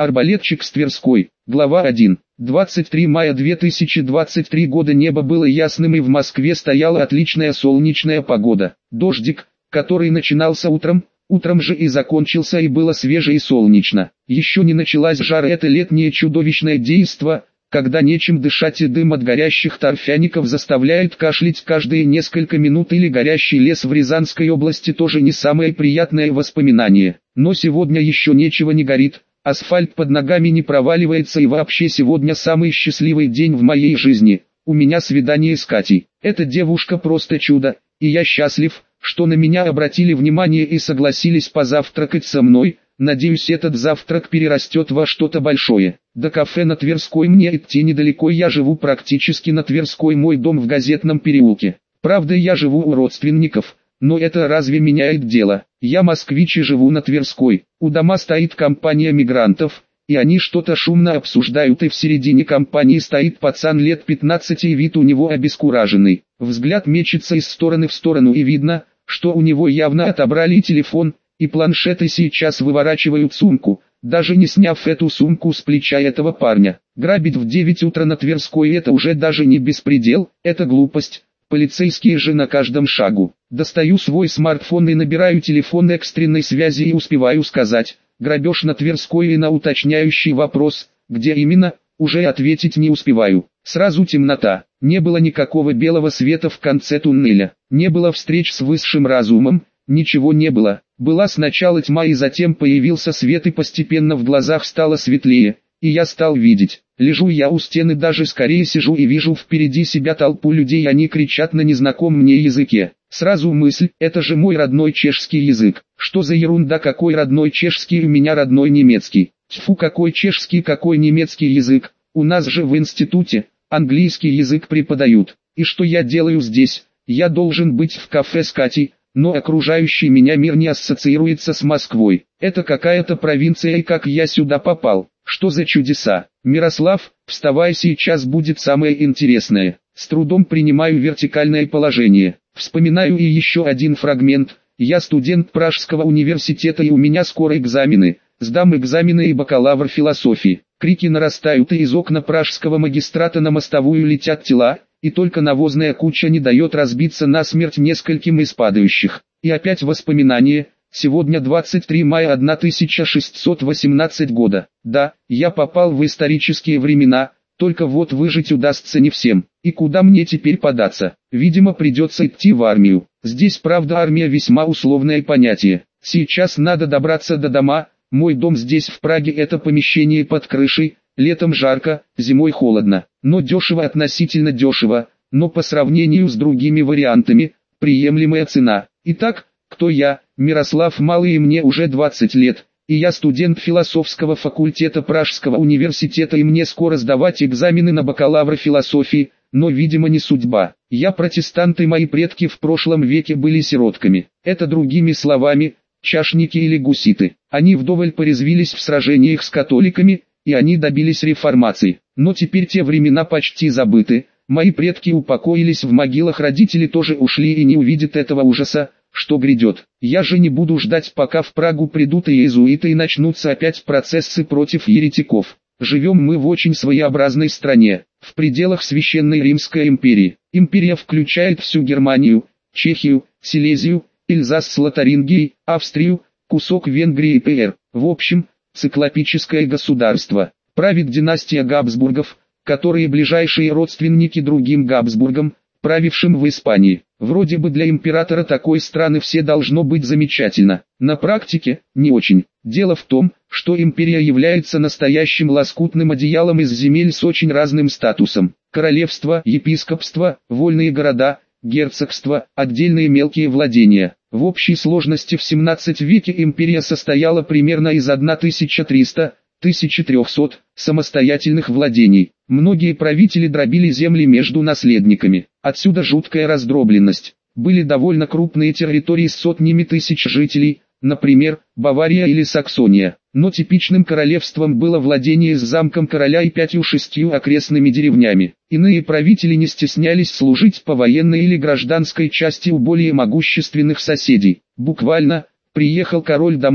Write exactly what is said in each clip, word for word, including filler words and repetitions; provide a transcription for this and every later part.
Арбалетчик с Тверской. Глава один. двадцать третьего мая две тысячи двадцать третьего года небо было ясным и в Москве стояла отличная солнечная погода. Дождик, который начинался утром, утром же и закончился, и было свеже и солнечно. Еще не началась жара, это летнее чудовищное действо, когда нечем дышать и дым от горящих торфяников заставляет кашлять каждые несколько минут, или горящий лес в Рязанской области тоже не самое приятное воспоминание. Но сегодня еще ничего не горит. Асфальт под ногами не проваливается, и вообще сегодня самый счастливый день в моей жизни. У меня свидание с Катей. Эта девушка просто чудо, и я счастлив, что на меня обратили внимание и согласились позавтракать со мной. Надеюсь, этот завтрак перерастет во что-то большое. До кафе на Тверской мне идти недалеко, я живу практически на Тверской, мой дом в Газетном переулке. Правда, я живу у родственников, но это разве меняет дело? Я москвич и живу на Тверской. У дома стоит компания мигрантов, и они что-то шумно обсуждают, и в середине компании стоит пацан лет пятнадцати, и вид у него обескураженный. Взгляд мечется из стороны в сторону, и видно, что у него явно отобрали телефон и планшет, и сейчас выворачивают сумку, даже не сняв эту сумку с плеча этого парня. Грабить в девять утра на Тверской — это уже даже не беспредел, это глупость. Полицейские же на каждом шагу. Достаю свой смартфон и набираю телефон экстренной связи и успеваю сказать: грабеж на Тверской, и на уточняющий вопрос, где именно, уже ответить не успеваю. Сразу темнота, не было никакого белого света в конце туннеля, не было встреч с высшим разумом, ничего не было. Была сначала тьма, и затем появился свет, и постепенно в глазах стало светлее, и я стал видеть. Лежу я у стены, даже скорее сижу, и вижу впереди себя толпу людей, они кричат на незнакомом мне языке. Сразу мысль: это же мой родной чешский язык. Что за ерунда, какой родной чешский, у меня родной немецкий. Тьфу, какой чешский, какой немецкий язык, у нас же в институте английский язык преподают. И что я делаю здесь? Я должен быть в кафе с Катей, но окружающий меня мир не ассоциируется с Москвой. Это какая-то провинция, и как я сюда попал? Что за чудеса? Мирослав, вставай, сейчас будет самое интересное. С трудом принимаю вертикальное положение. Вспоминаю и еще один фрагмент. Я студент Пражского университета, и у меня скоро экзамены. Сдам экзамены и бакалавр философии. Крики нарастают, и из окна Пражского магистрата на мостовую летят тела, и только навозная куча не дает разбиться насмерть нескольким из падающих. И опять воспоминания. Сегодня двадцать третьего мая тысяча шестьсот восемнадцатого года. Да, я попал в исторические времена, только вот выжить удастся не всем. И куда мне теперь податься? Видимо, придется идти в армию. Здесь, правда, армия весьма условное понятие. Сейчас надо добраться до дома. Мой дом здесь в Праге — это помещение под крышей. Летом жарко, зимой холодно, но дешево, относительно дешево, но по сравнению с другими вариантами, приемлемая цена. Итак, кто я? Мирослав Малый, и мне уже двадцать лет, и я студент философского факультета Пражского университета, и мне скоро сдавать экзамены на бакалавра философии, но, видимо, не судьба. Я протестант, и мои предки в прошлом веке были сиротками. Это, другими словами, чашники или гуситы. Они вдоволь порезвились в сражениях с католиками, и они добились реформации. Но теперь те времена почти забыты. Мои предки упокоились в могилах, родители тоже ушли и не увидят этого ужаса, что грядет. Я же не буду ждать, пока в Прагу придут и иезуиты, и начнутся опять процессы против еретиков. Живем мы в очень своеобразной стране, в пределах Священной Римской империи. Империя включает всю Германию, Чехию, Силезию, Эльзас с Лотарингией, Австрию, кусок Венгрии и ПР. В общем, циклопическое государство. Правит династия Габсбургов, которые ближайшие родственники другим Габсбургам, правившим в Испании. Вроде бы для императора такой страны все должно быть замечательно. На практике, не очень. Дело в том, что империя является настоящим лоскутным одеялом из земель с очень разным статусом. Королевство, епископство, вольные города, герцогство, отдельные мелкие владения. В общей сложности в семнадцатом веке империя состояла примерно из тысяча трёхсот — тысяча трёхсот самостоятельных владений. Многие правители дробили земли между наследниками. Отсюда жуткая раздробленность. Были довольно крупные территории с сотнями тысяч жителей, например, Бавария или Саксония. Но типичным королевством было владение с замком короля и пятью-шестью окрестными деревнями. Иные правители не стеснялись служить по военной или гражданской части у более могущественных соседей. Буквально, приехал король домой,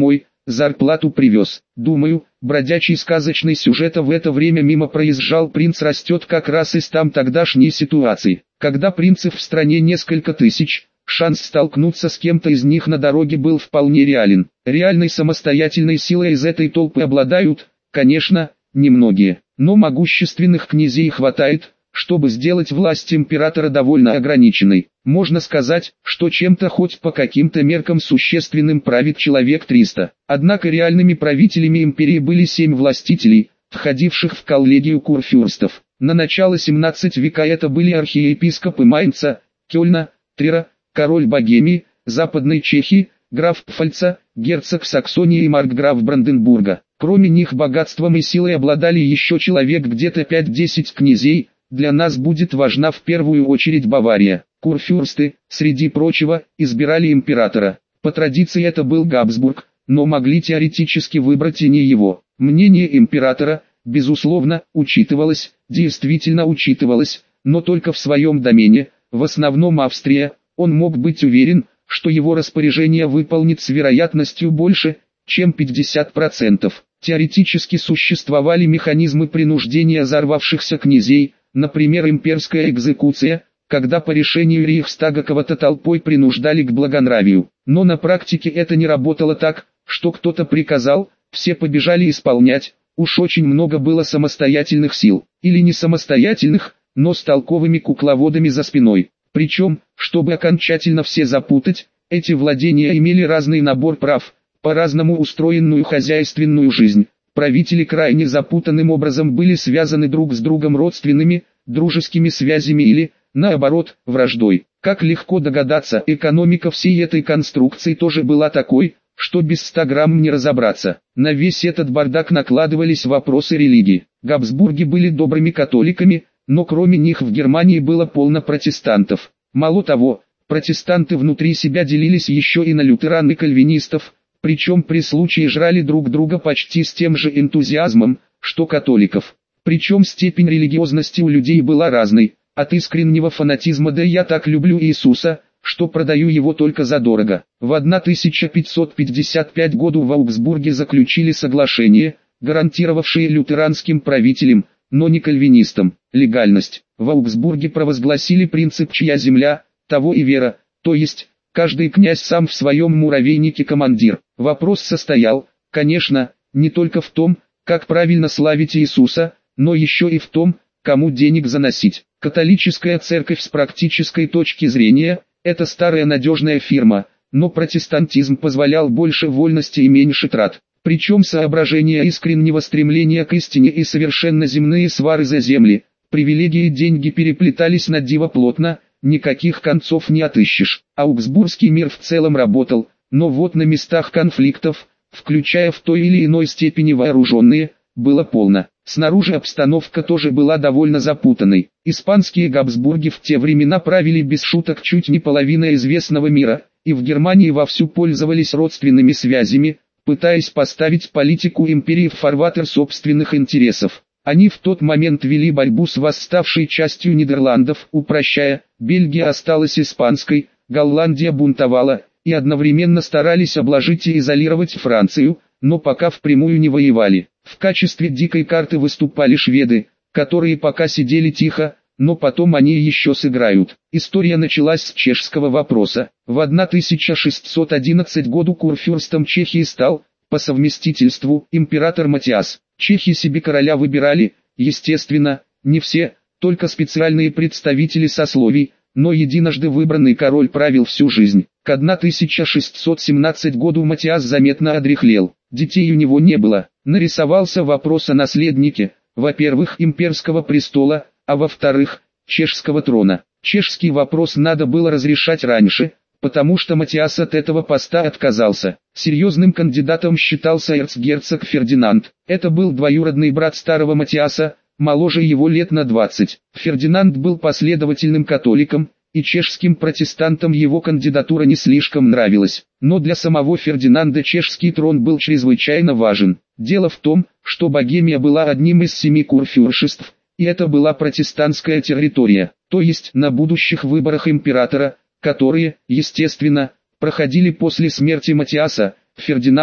зарплату привез. Думаю, бродячий сказочный сюжета в это время мимо проезжал принц растет как раз из там тогдашней ситуации. Когда принцев в стране несколько тысяч, шанс столкнуться с кем-то из них на дороге был вполне реален. Реальной самостоятельной силой из этой толпы обладают, конечно, немногие, но могущественных князей хватает, чтобы сделать власть императора довольно ограниченной. Можно сказать, что чем-то хоть по каким-то меркам существенным правит человек триста. Однако реальными правителями империи были семь властителей, входивших в коллегию курфюрстов. На начало семнадцатого века это были архиепископы Майнца, Кёльна, Трира, король Богемии, Западной Чехии, граф Пфальца, герцог Саксонии и маркграф Бранденбурга. Кроме них богатством и силой обладали еще человек где-то пять-десять князей. Для нас будет важна в первую очередь Бавария. Курфюрсты, среди прочего, избирали императора. По традиции это был Габсбург, но могли теоретически выбрать и не его. Мнение императора, безусловно, учитывалось, действительно учитывалось, но только в своем домене, в основном Австрия. Он мог быть уверен, что его распоряжение выполнит с вероятностью больше, чем пятьдесят процентов. Теоретически существовали механизмы принуждения взорвавшихся князей, например, имперская экзекуция, когда по решению Рейхстага кого-то толпой принуждали к благонравию. Но на практике это не работало так, что кто-то приказал, все побежали исполнять. Уж очень много было самостоятельных сил, или не самостоятельных, но с толковыми кукловодами за спиной. Причем, чтобы окончательно все запутать, эти владения имели разный набор прав, по-разному устроенную хозяйственную жизнь. Правители крайне запутанным образом были связаны друг с другом родственными, дружескими связями или, наоборот, враждой. Как легко догадаться, экономика всей этой конструкции тоже была такой, что без ста грамм не разобраться. На весь этот бардак накладывались вопросы религии. Габсбурги были добрыми католиками, но кроме них в Германии было полно протестантов. Мало того, протестанты внутри себя делились еще и на лютеран и кальвинистов, причем при случае жрали друг друга почти с тем же энтузиазмом, что католиков. Причем степень религиозности у людей была разной, от искреннего фанатизма до «я так люблю Иисуса, что продаю его только задорого». В тысяча пятьсот пятьдесят пятом году в Аугсбурге заключили соглашение, гарантировавшее лютеранским правителям, но не кальвинистам, легальность. В Аугсбурге провозгласили принцип «чья земля, того и вера», то есть, каждый князь сам в своем муравейнике командир. Вопрос состоял, конечно, не только в том, как правильно славить Иисуса, но еще и в том, кому денег заносить. Католическая церковь с практической точки зрения – это старая надежная фирма, но протестантизм позволял больше вольности и меньше трат. Причем соображения искреннего стремления к истине и совершенно земные свары за земли, привилегии и деньги переплетались на диво плотно, никаких концов не отыщешь. Аугсбургский мир в целом работал, но вот на местах конфликтов, включая в той или иной степени вооруженные, было полно. Снаружи обстановка тоже была довольно запутанной. Испанские Габсбурги в те времена правили без шуток чуть не половина известного мира, и в Германии вовсю пользовались родственными связями, пытаясь поставить политику империи в фарватер собственных интересов. Они в тот момент вели борьбу с восставшей частью Нидерландов, упрощая, Бельгия осталась испанской, Голландия бунтовала, и одновременно старались обложить и изолировать Францию, но пока впрямую не воевали. В качестве дикой карты выступали шведы, которые пока сидели тихо, но потом они еще сыграют. История началась с чешского вопроса. В тысяча шестьсот одиннадцатом году курфюрстом Чехии стал, по совместительству, император Матиас. Чехи себе короля выбирали, естественно, не все, только специальные представители сословий, но единожды выбранный король правил всю жизнь. К тысяча шестьсот семнадцатому году Матиас заметно одряхлел, детей у него не было. Нарисовался вопрос о наследнике, во-первых, имперского престола, а во-вторых, чешского трона. Чешский вопрос надо было разрешать раньше, потому что Матиас от этого поста отказался. Серьезным кандидатом считался эрцгерцог Фердинанд. Это был двоюродный брат старого Матиаса, моложе его лет на двадцать. Фердинанд был последовательным католиком, и чешским протестантам его кандидатура не слишком нравилась. Но для самого Фердинанда чешский трон был чрезвычайно важен. Дело в том, что Богемия была одним из семи курфюршеств, и это была протестантская территория, то есть на будущих выборах императора, которые, естественно, проходили после смерти Матиаса, Фердинанд,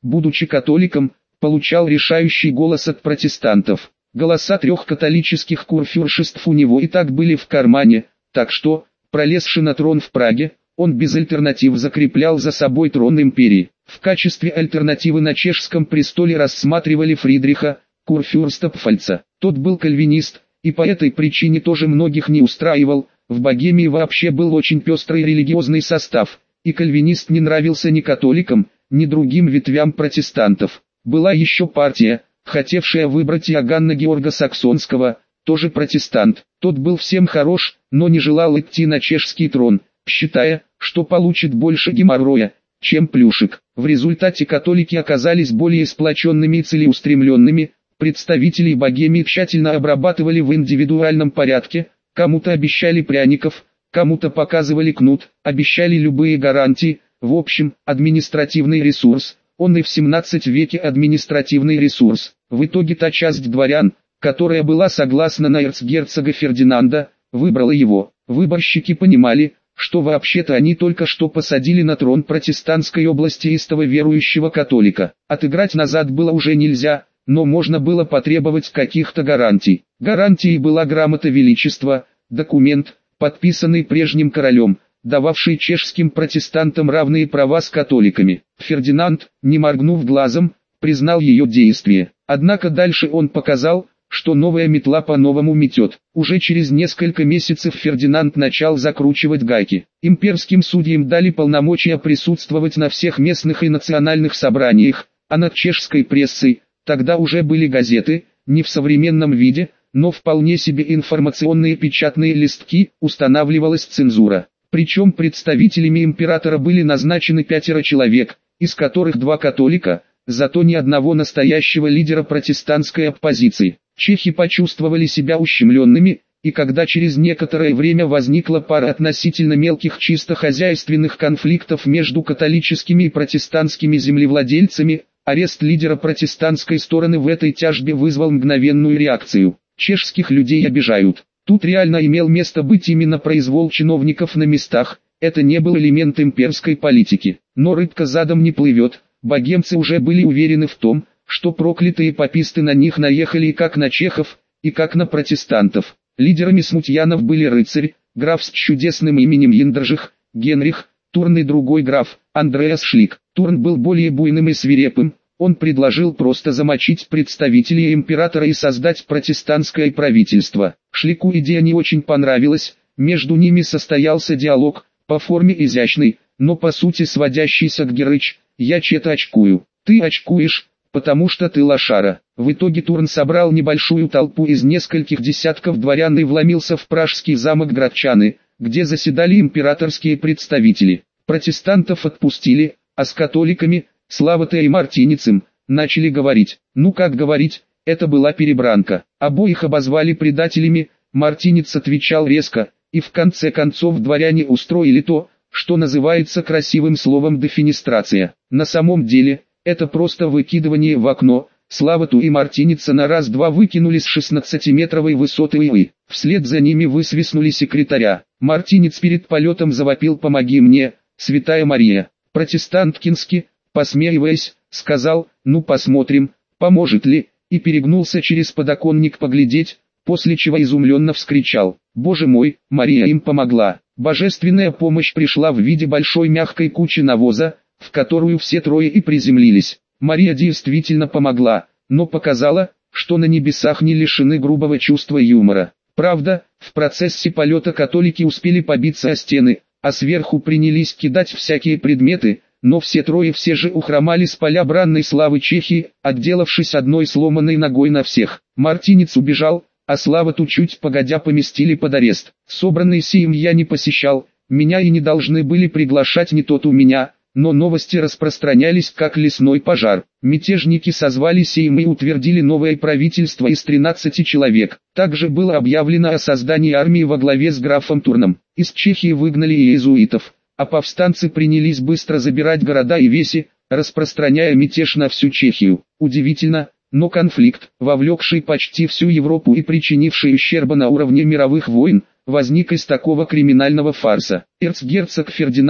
будучи католиком, получал решающий голос от протестантов. Голоса трех католических курфюршеств у него и так были в кармане, так что, пролезши на трон в Праге, он без альтернатив закреплял за собой трон империи. В качестве альтернативы на чешском престоле рассматривали Фридриха, курфюрста Пфальца. Тот был кальвинист, и по этой причине тоже многих не устраивал. В Богемии вообще был очень пестрый религиозный состав, и кальвинист не нравился ни католикам, ни другим ветвям протестантов. Была еще партия, хотевшая выбрать Иоганна Георга Саксонского, тоже протестант. Тот был всем хорош, но не желал идти на чешский трон, считая, что получит больше геморроя, чем плюшек. В результате католики оказались более сплоченными и целеустремленными. Представителей Богемии тщательно обрабатывали в индивидуальном порядке, кому-то обещали пряников, кому-то показывали кнут, обещали любые гарантии. В общем, административный ресурс, он и в семнадцатом веке административный ресурс. В итоге та часть дворян, которая была согласна на эрцгерцога Фердинанда, выбрала его. Выборщики понимали, что вообще-то они только что посадили на трон протестантской области истово верующего католика. Отыграть назад было уже нельзя, но можно было потребовать каких-то гарантий. Гарантией была грамота величества, документ, подписанный прежним королем, дававший чешским протестантам равные права с католиками. Фердинанд, не моргнув глазом, признал ее действие. Однако дальше он показал, что новая метла по-новому метет. Уже через несколько месяцев Фердинанд начал закручивать гайки. Имперским судьям дали полномочия присутствовать на всех местных и национальных собраниях, а над чешской прессой, тогда уже были газеты, не в современном виде, но вполне себе информационные печатные листки, устанавливалась цензура. Причем представителями императора были назначены пятеро человек, из которых два католика, зато ни одного настоящего лидера протестантской оппозиции. Чехи почувствовали себя ущемленными, и когда через некоторое время возникла пара относительно мелких чисто хозяйственных конфликтов между католическими и протестантскими землевладельцами, арест лидера протестантской стороны в этой тяжбе вызвал мгновенную реакцию. Чешских людей обижают. Тут реально имел место быть именно произвол чиновников на местах, это не был элемент имперской политики. Но рыбка задом не плывет, богемцы уже были уверены в том, что проклятые паписты на них наехали и как на чехов, и как на протестантов. Лидерами смутьянов были рыцарь, граф с чудесным именем Яндржих, Генрих, Турн и другой граф, Андреас Шлик. Турн был более буйным и свирепым, он предложил просто замочить представителей императора и создать протестантское правительство. Шлику идея не очень понравилась, между ними состоялся диалог, по форме изящный, но по сути сводящийся к «Герыч, я че-то очкую, ты очкуешь, потому что ты лошара». В итоге Турн собрал небольшую толпу из нескольких десятков дворян и вломился в пражский замок Градчаны, где заседали императорские представители. Протестантов отпустили, а с католиками, Слава-то и Мартиницем, начали говорить. Ну как говорить, это была перебранка. Обоих обозвали предателями, Мартинец отвечал резко, и в конце концов дворяне устроили то, что называется красивым словом дефенестрация. На самом деле, это просто выкидывание в окно. Славату и Мартиница на раз-два выкинули с шестнадцатиметровой высоты и вслед за ними высвистнули секретаря. Мартинец перед полетом завопил: «Помоги мне, Святая Мария!» Протестант Кински, посмеиваясь, сказал: «Ну посмотрим, поможет ли», и перегнулся через подоконник поглядеть, после чего изумленно вскричал: «Боже мой, Мария им помогла!» Божественная помощь пришла в виде большой мягкой кучи навоза, в которую все трое и приземлились. Мария действительно помогла, но показала, что на небесах не лишены грубого чувства юмора. Правда, в процессе полета католики успели побиться о стены, а сверху принялись кидать всякие предметы, но все трое все же ухромали с поля бранной славы Чехии, отделавшись одной сломанной ногой на всех. Мартинец убежал, а Славату чуть погодя поместили под арест. Собранный сим я не посещал, меня и не должны были приглашать, не тот у меня, но новости распространялись как лесной пожар. Мятежники созвали сейм и утвердили новое правительство из тринадцати человек. Также было объявлено о создании армии во главе с графом Турном. Из Чехии выгнали и иезуитов, а повстанцы принялись быстро забирать города и веси, распространяя мятеж на всю Чехию. Удивительно, но конфликт, вовлекший почти всю Европу и причинивший ущерба на уровне мировых войн, возник из такого криминального фарса. Эрцгерцог Фердинанд,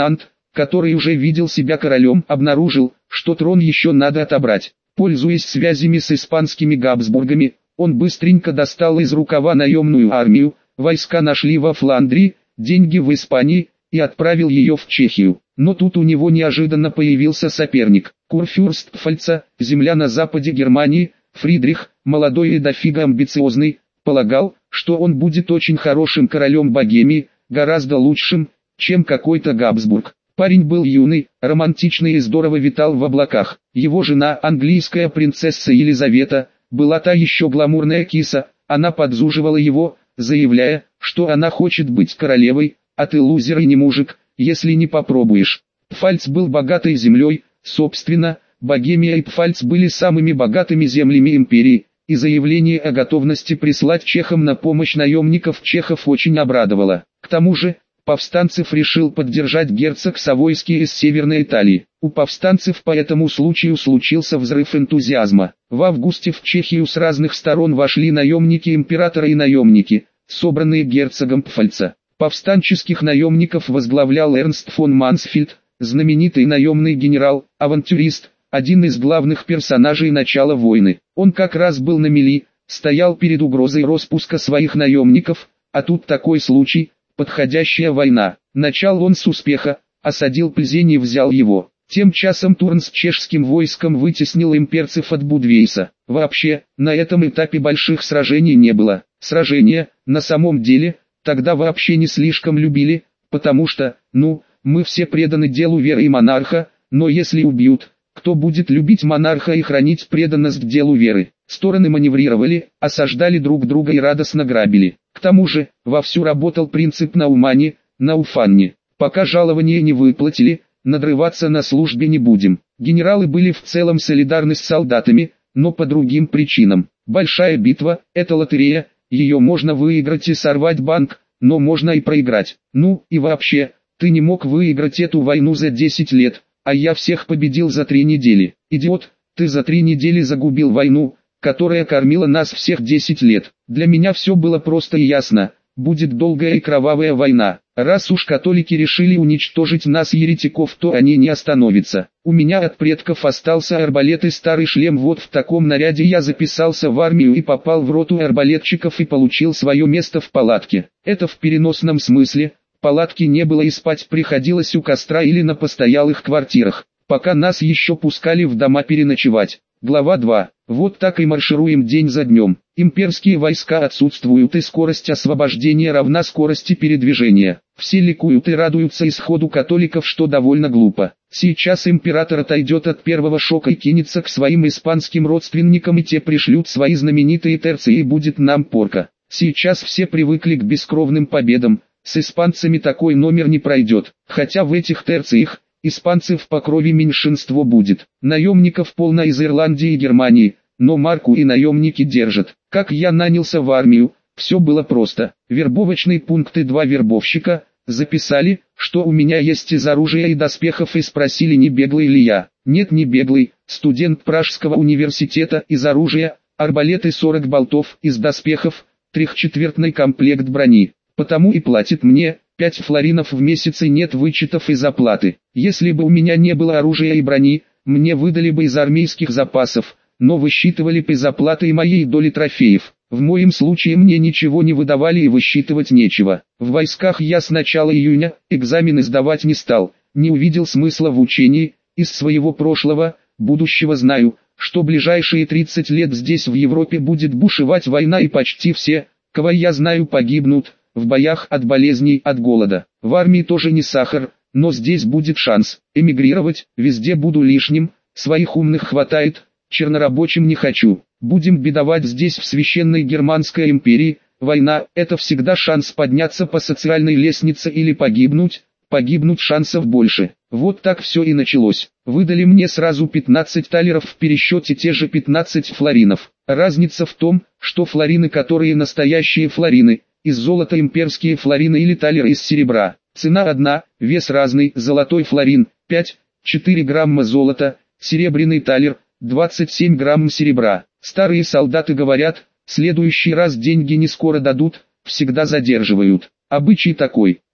который уже видел себя королем, обнаружил, что трон еще надо отобрать. Пользуясь связями с испанскими Габсбургами, он быстренько достал из рукава наемную армию, войска нашли во Фландрии, деньги в Испании, и отправил ее в Чехию. Но тут у него неожиданно появился соперник. Курфюрст Пфальца, земля на западе Германии, Фридрих, молодой и дофига амбициозный, полагал, что он будет очень хорошим королем Богемии, гораздо лучшим, чем какой-то Габсбург. Парень был юный, романтичный и здорово витал в облаках. Его жена, английская принцесса Елизавета, была та еще гламурная киса, она подзуживала его, заявляя, что она хочет быть королевой, а ты лузер и не мужик, если не попробуешь. Пфальц был богатой землей, собственно, Богемия и Пфальц были самыми богатыми землями империи, и заявление о готовности прислать чехам на помощь наемников чехов очень обрадовало. К тому же, повстанцев решил поддержать герцог Савойский из Северной Италии. У повстанцев по этому случаю случился взрыв энтузиазма. В августе в Чехию с разных сторон вошли наемники императора и наемники, собранные герцогом Пфальца. Повстанческих наемников возглавлял Эрнст фон Мансфельд, знаменитый наемный генерал, авантюрист, один из главных персонажей начала войны. Он как раз был на мели, стоял перед угрозой распуска своих наемников, а тут такой случай, подходящая война. Начал он с успеха, осадил Плзень и взял его. Тем часом Турн с чешским войском вытеснил имперцев от Будвейса. Вообще, на этом этапе больших сражений не было. Сражения, на самом деле, тогда вообще не слишком любили, потому что, ну, мы все преданы делу веры и монарха, но если убьют, кто будет любить монарха и хранить преданность делу веры? Стороны маневрировали, осаждали друг друга и радостно грабили. К тому же, вовсю работал принцип наумани, науфанни. Пока жалования не выплатили, надрываться на службе не будем. Генералы были в целом солидарны с солдатами, но по другим причинам. Большая битва – это лотерея, ее можно выиграть и сорвать банк, но можно и проиграть. Ну, и вообще, ты не мог выиграть эту войну за десять лет, а я всех победил за три недели. Идиот, ты за три недели загубил войну, которая кормила нас всех десять лет. Для меня все было просто и ясно, будет долгая и кровавая война. Раз уж католики решили уничтожить нас еретиков, то они не остановятся. У меня от предков остался арбалет и старый шлем, вот в таком наряде я записался в армию и попал в роту арбалетчиков и получил свое место в палатке. Это в переносном смысле, палатки не было и спать приходилось у костра или на постоялых квартирах, пока нас еще пускали в дома переночевать. Глава два. Вот так и маршируем день за днем. Имперские войска отсутствуют и скорость освобождения равна скорости передвижения. Все ликуют и радуются исходу католиков, что довольно глупо. Сейчас император отойдет от первого шока и кинется к своим испанским родственникам, и те пришлют свои знаменитые терции, и будет нам порка. Сейчас все привыкли к бескровным победам, с испанцами такой номер не пройдет, хотя в этих терциях испанцев по крови меньшинство будет. Наемников полно из Ирландии и Германии, но марку и наемники держат. Как я нанялся в армию, все было просто. Вербовочные пункты, два вербовщика, записали, что у меня есть из оружия и доспехов, и спросили, не беглый ли я. Нет, не беглый, студент Пражского университета, из оружия, арбалеты сорок болтов, из доспехов, трехчетвертный комплект брони. Потому и платит мне пять флоринов в месяц, и нет вычетов из оплаты. Если бы у меня не было оружия и брони, мне выдали бы из армейских запасов, но высчитывали бы из оплаты и моей доли трофеев. В моем случае мне ничего не выдавали и высчитывать нечего. В войсках я с начала июня экзамены сдавать не стал, не увидел смысла в учении. Из своего прошлого, будущего знаю, что ближайшие тридцать лет здесь в Европе будет бушевать война, и почти все, кого я знаю, погибнут в боях от болезней, от голода. В армии тоже не сахар, но здесь будет шанс. Эмигрировать, везде буду лишним, своих умных хватает, чернорабочим не хочу. Будем бедовать здесь, в священной Германской империи. Война – это всегда шанс подняться по социальной лестнице или погибнуть. Погибнуть шансов больше. Вот так все и началось. Выдали мне сразу пятнадцать талеров, в пересчете те же пятнадцать флоринов. Разница в том, что флорины, которые настоящие флорины, из золота, имперские флорины или талеры из серебра. Цена одна, вес разный. Золотой флорин – пять-четыре грамма золота, серебряный талер – двадцать семь грамм серебра. Старые солдаты говорят, следующий раз деньги не скоро дадут, всегда задерживают. Обычай такой.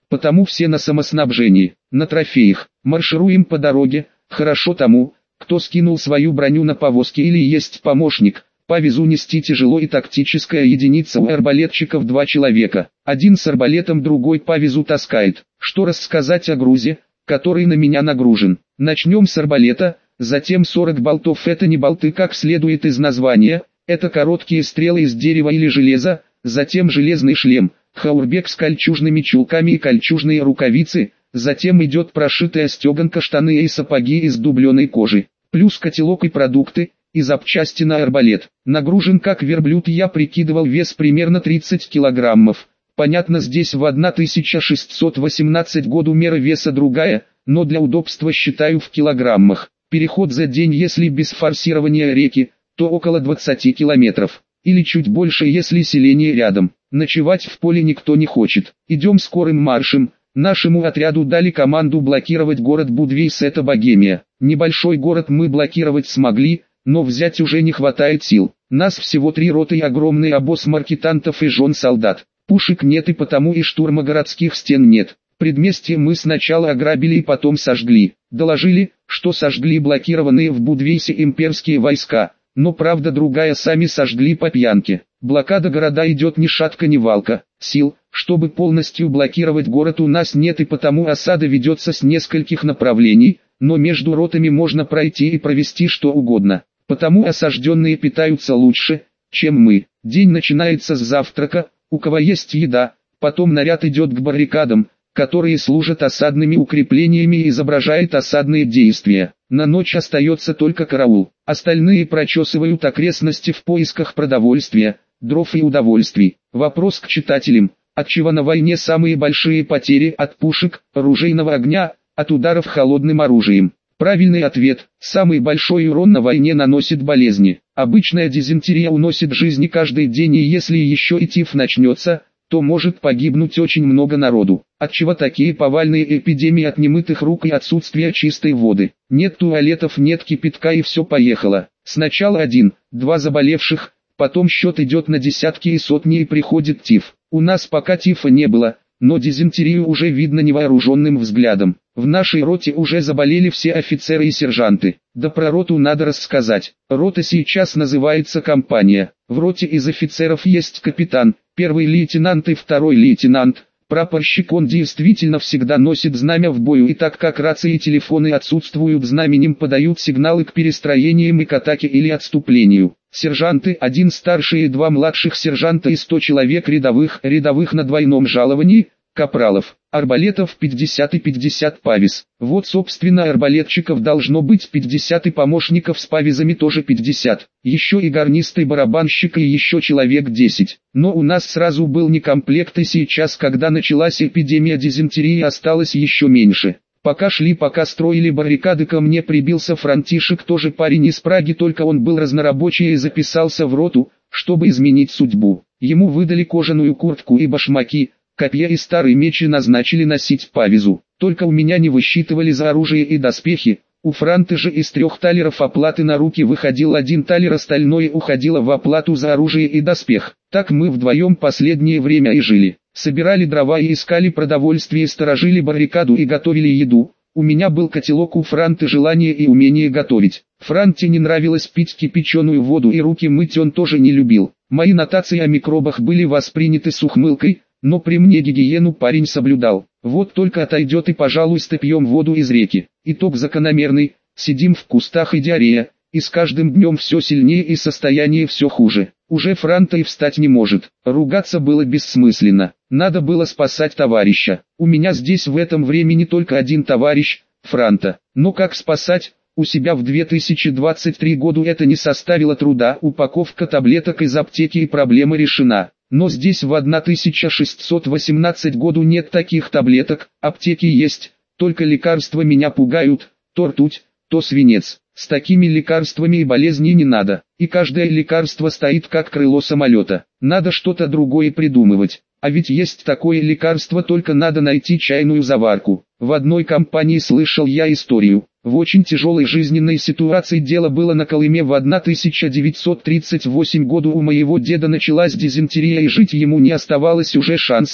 потому все на самоснабжении, на трофеях, маршируем по дороге, хорошо тому, кто скинул свою броню на повозке или есть помощник. По везу нести тяжело и тактическая единица у арбалетчиков два человека. Один с арбалетом, другой по везу таскает. Что рассказать о грузе, который на меня нагружен? Начнем с арбалета, затем сорок болтов. Это не болты, как следует из названия, это короткие стрелы из дерева или железа, затем железный шлем, хаурбек с кольчужными чулками и кольчужные рукавицы, затем идет прошитая стеганка, штаны и сапоги из дубленой кожи, плюс котелок и продукты, и запчасти на арбалет. Нагружен как верблюд, я прикидывал вес примерно тридцать килограммов. Понятно, здесь в тысяча шестьсот восемнадцатом году мера веса другая, но для удобства считаю в килограммах. Переход за день, если без форсирования реки, то около двадцати километров, или чуть больше, если селение рядом. Ночевать в поле никто не хочет. Идем скорым маршем. Нашему отряду дали команду блокировать город Будвейс, это Богемия. Небольшой город мы блокировать смогли, но взять уже не хватает сил. Нас всего три роты и огромный обоз маркетантов и жен солдат. Пушек нет и потому и штурма городских стен нет. Предместье мы сначала ограбили и потом сожгли. Доложили, что сожгли блокированные в Будвейсе имперские войска, но правда другая, сами сожгли по пьянке. Блокада города идет ни шатка ни валка. Сил, чтобы полностью блокировать город, у нас нет и потому осада ведется с нескольких направлений, но между ротами можно пройти и провести что угодно. Потому осажденные питаются лучше, чем мы. День начинается с завтрака, у кого есть еда, потом наряд идет к баррикадам, которые служат осадными укреплениями и изображают осадные действия. На ночь остается только караул, остальные прочесывают окрестности в поисках продовольствия, дров и удовольствий. Вопрос к читателям: отчего на войне самые большие потери? От пушек, ружейного огня, от ударов холодным оружием? Правильный ответ: самый большой урон на войне наносит болезни. Обычная дизентерия уносит жизни каждый день, и если еще и тиф начнется, то может погибнуть очень много народу. Отчего такие повальные эпидемии? От немытых рук и отсутствия чистой воды. Нет туалетов, нет кипятка и все поехало. Сначала один, два заболевших, потом счет идет на десятки и сотни и приходит тиф. У нас пока тифа не было, но дизентерию уже видно невооруженным взглядом. В нашей роте уже заболели все офицеры и сержанты. Да про роту надо рассказать. Рота сейчас называется компания. В роте из офицеров есть капитан, первый лейтенант и второй лейтенант. Прапорщик, он действительно всегда носит знамя в бою, и так как рации и телефоны отсутствуют, знаменем подают сигналы к перестроениям и к атаке или отступлению. Сержанты, один старший и два младших сержанта и сто человек рядовых, рядовых на двойном жаловании, капралов, арбалетов пятьдесят и пятьдесят павис. Вот собственно арбалетчиков должно быть пятьдесят и помощников с павизами тоже пятьдесят. Еще и гарнистый барабанщик и еще человек десять. Но у нас сразу был некомплект, и сейчас, когда началась эпидемия дизентерии, осталось еще меньше. Пока шли, пока строили баррикады, ко мне прибился Франтишек, тоже парень из Праги, только он был разнорабочий и записался в роту, чтобы изменить судьбу. Ему выдали кожаную куртку и башмаки, копья и старый меч и назначили носить павизу. Только у меня не высчитывали за оружие и доспехи. У Франты же из трех талеров оплаты на руки выходил один талер, остальное уходило в оплату за оружие и доспех. Так мы вдвоем последнее время и жили. Собирали дрова и искали продовольствие, сторожили баррикаду и готовили еду. У меня был котелок, у Франты желание и умение готовить. Франте не нравилось пить кипяченую воду, и руки мыть он тоже не любил. Мои нотации о микробах были восприняты с ухмылкой, но при мне гигиену парень соблюдал. Вот только отойдет и, пожалуйста, пьем воду из реки. Итог закономерный: сидим в кустах и диарея, и с каждым днем все сильнее и состояние все хуже. Уже Франта и встать не может. Ругаться было бессмысленно. Надо было спасать товарища. У меня здесь в этом времени только один товарищ, Франта. Но как спасать? У себя в две тысячи двадцать третьем году это не составило труда. Упаковка таблеток из аптеки, и проблема решена. Но здесь в тысяча шестьсот восемнадцатом году нет таких таблеток. Аптеки есть, только лекарства меня пугают. То ртуть, то свинец. С такими лекарствами и болезни не надо. И каждое лекарство стоит как крыло самолета. Надо что-то другое придумывать. А ведь есть такое лекарство, только надо найти чайную заварку. В одной компании слышал я историю. В очень тяжелой жизненной ситуации дело было на Колыме. В тысяча девятьсот тридцать восьмом году у моего деда началась дизентерия, и жить ему не оставалось уже шансов.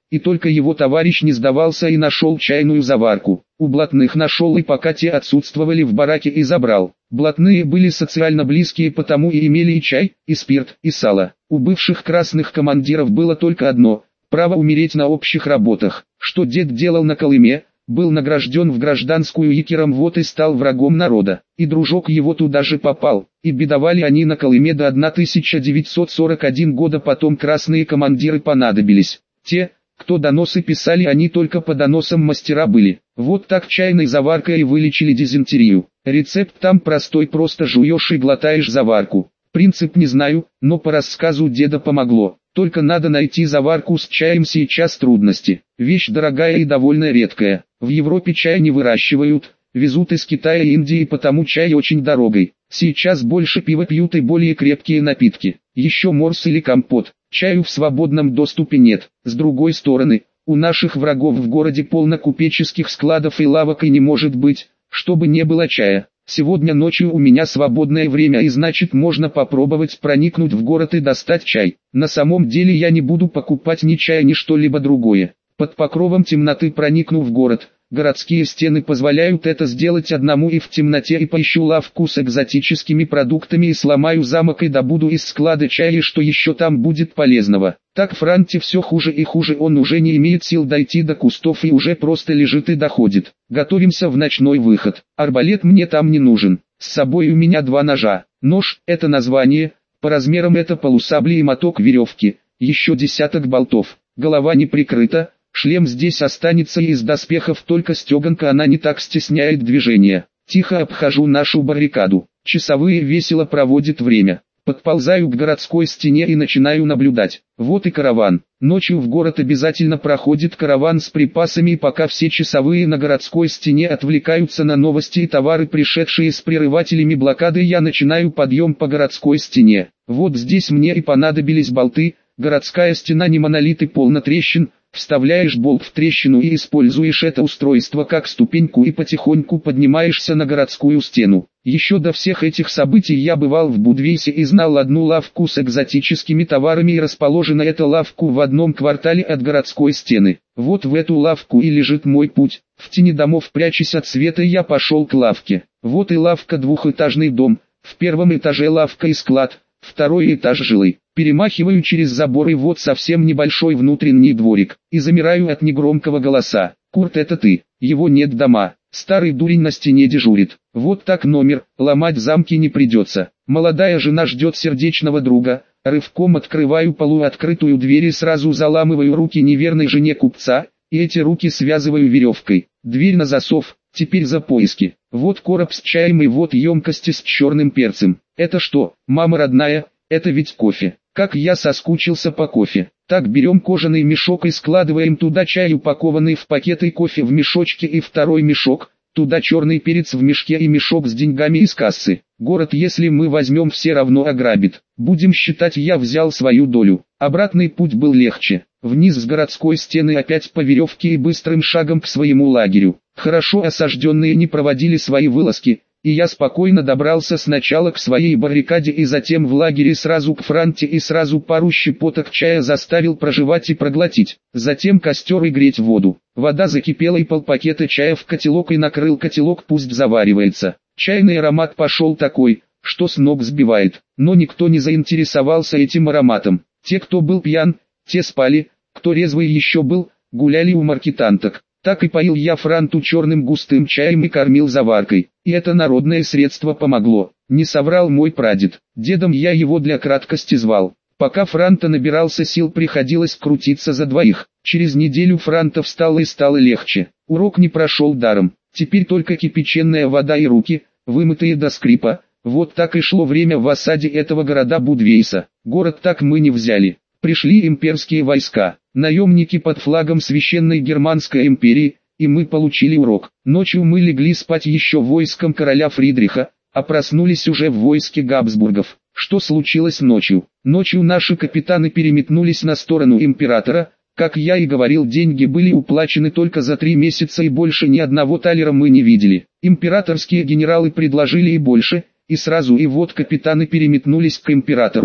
и только его товарищ не сдавался и нашел чайную заварку. У блатных нашел и пока те отсутствовали в бараке и забрал. Блатные были социально близкие, потому и имели и чай, и спирт, и сало. У бывших красных командиров было только одно – право умереть на общих работах. Что дед делал на Колыме? Был награжден в гражданскую якером, вот и стал врагом народа. И дружок его туда же попал. И бедовали они на Колыме до тысяча девятьсот сорок первого года, потом красные командиры понадобились. Те, кто доносы писали, они только по доносам мастера были. Вот так чайной заваркой и вылечили дизентерию. Рецепт там простой, просто жуешь и глотаешь заварку. Принцип не знаю, но по рассказу деда помогло. Только надо найти заварку с чаем, сейчас трудности. Вещь дорогая и довольно редкая. В Европе чай не выращивают, везут из Китая и Индии, потому чай очень дорогой. Сейчас больше пива пьют и более крепкие напитки. Еще морс или компот. Чаю в свободном доступе нет. С другой стороны, у наших врагов в городе полно купеческих складов и лавок, и не может быть, чтобы не было чая. Сегодня ночью у меня свободное время, и значит можно попробовать проникнуть в город и достать чай. На самом деле я не буду покупать ни чая, ни что-либо другое. Под покровом темноты проникну в город. Городские стены позволяют это сделать одному, и в темноте и поищу лавку с экзотическими продуктами и сломаю замок и добуду из склада чая, и что еще там будет полезного. Так Франти все хуже и хуже, он уже не имеет сил дойти до кустов и уже просто лежит и доходит. Готовимся в ночной выход. Арбалет мне там не нужен. С собой у меня два ножа. Нож – это название, по размерам это полусабли и моток веревки, еще десяток болтов. Голова не прикрыта. Шлем здесь останется, и из доспехов только стеганка, она не так стесняет движение. Тихо обхожу нашу баррикаду. Часовые весело проводят время. Подползаю к городской стене и начинаю наблюдать. Вот и караван. Ночью в город обязательно проходит караван с припасами, и пока все часовые на городской стене отвлекаются на новости и товары, пришедшие с прерывателями блокады, я начинаю подъем по городской стене. Вот здесь мне и понадобились болты. Городская стена не монолит и полна трещин. Вставляешь болт в трещину и используешь это устройство как ступеньку, и потихоньку поднимаешься на городскую стену. Еще до всех этих событий я бывал в Будвейсе и знал одну лавку с экзотическими товарами, и расположена эта лавка в одном квартале от городской стены. Вот в эту лавку и лежит мой путь. В тени домов, прячась от света, я пошел к лавке. Вот и лавка, двухэтажный дом. В первом этаже лавка и склад, второй этаж жилый. Перемахиваю через забор, и вот совсем небольшой внутренний дворик, и замираю от негромкого голоса. «Курт, это ты?» Его нет дома. Старый дурень на стене дежурит. Вот так номер, ломать замки не придется. Молодая жена ждет сердечного друга. Рывком открываю полуоткрытую дверь и сразу заламываю руки неверной жене купца, и эти руки связываю веревкой. Дверь на засов, теперь за поиски. Вот короб с чаем и вот емкости с черным перцем. Это что, мама родная? Это ведь кофе. Как я соскучился по кофе. Так, берем кожаный мешок и складываем туда чай, упакованный в пакеты, кофе в мешочке и второй мешок, туда черный перец в мешке и мешок с деньгами из кассы. Город, если мы возьмем, все равно ограбит. Будем считать, я взял свою долю. Обратный путь был легче. Вниз с городской стены опять по веревке и быстрым шагом к своему лагерю. Хорошо осажденные не проводили свои вылазки, и я спокойно добрался сначала к своей баррикаде и затем в лагере сразу к Франти, и сразу пару щепоток чая заставил прожевать и проглотить. Затем костер и греть воду. Вода закипела, и полпакета чая в котелок, и накрыл котелок, пусть заваривается. Чайный аромат пошел такой, что с ног сбивает. Но никто не заинтересовался этим ароматом. Те, кто был пьян, те спали, кто резвый еще был, гуляли у маркетанток. Так и поил я Франту черным густым чаем и кормил заваркой. И это народное средство помогло. Не соврал мой прадед. Дедом я его для краткости звал. Пока Франта набирался сил, приходилось крутиться за двоих. Через неделю Франта встал и стало легче. Урок не прошел даром. Теперь только кипяченая вода и руки, вымытые до скрипа. Вот так и шло время в осаде этого города Будвейса. Город так мы не взяли. Пришли имперские войска, наемники под флагом Священной Германской империи, и мы получили урок. Ночью мы легли спать еще войском короля Фридриха, а проснулись уже в войске Габсбургов. Что случилось ночью? Ночью наши капитаны переметнулись на сторону императора. Как я и говорил, деньги были уплачены только за три месяца, и больше ни одного талера мы не видели. Императорские генералы предложили и больше, и сразу, и вот капитаны переметнулись к императору.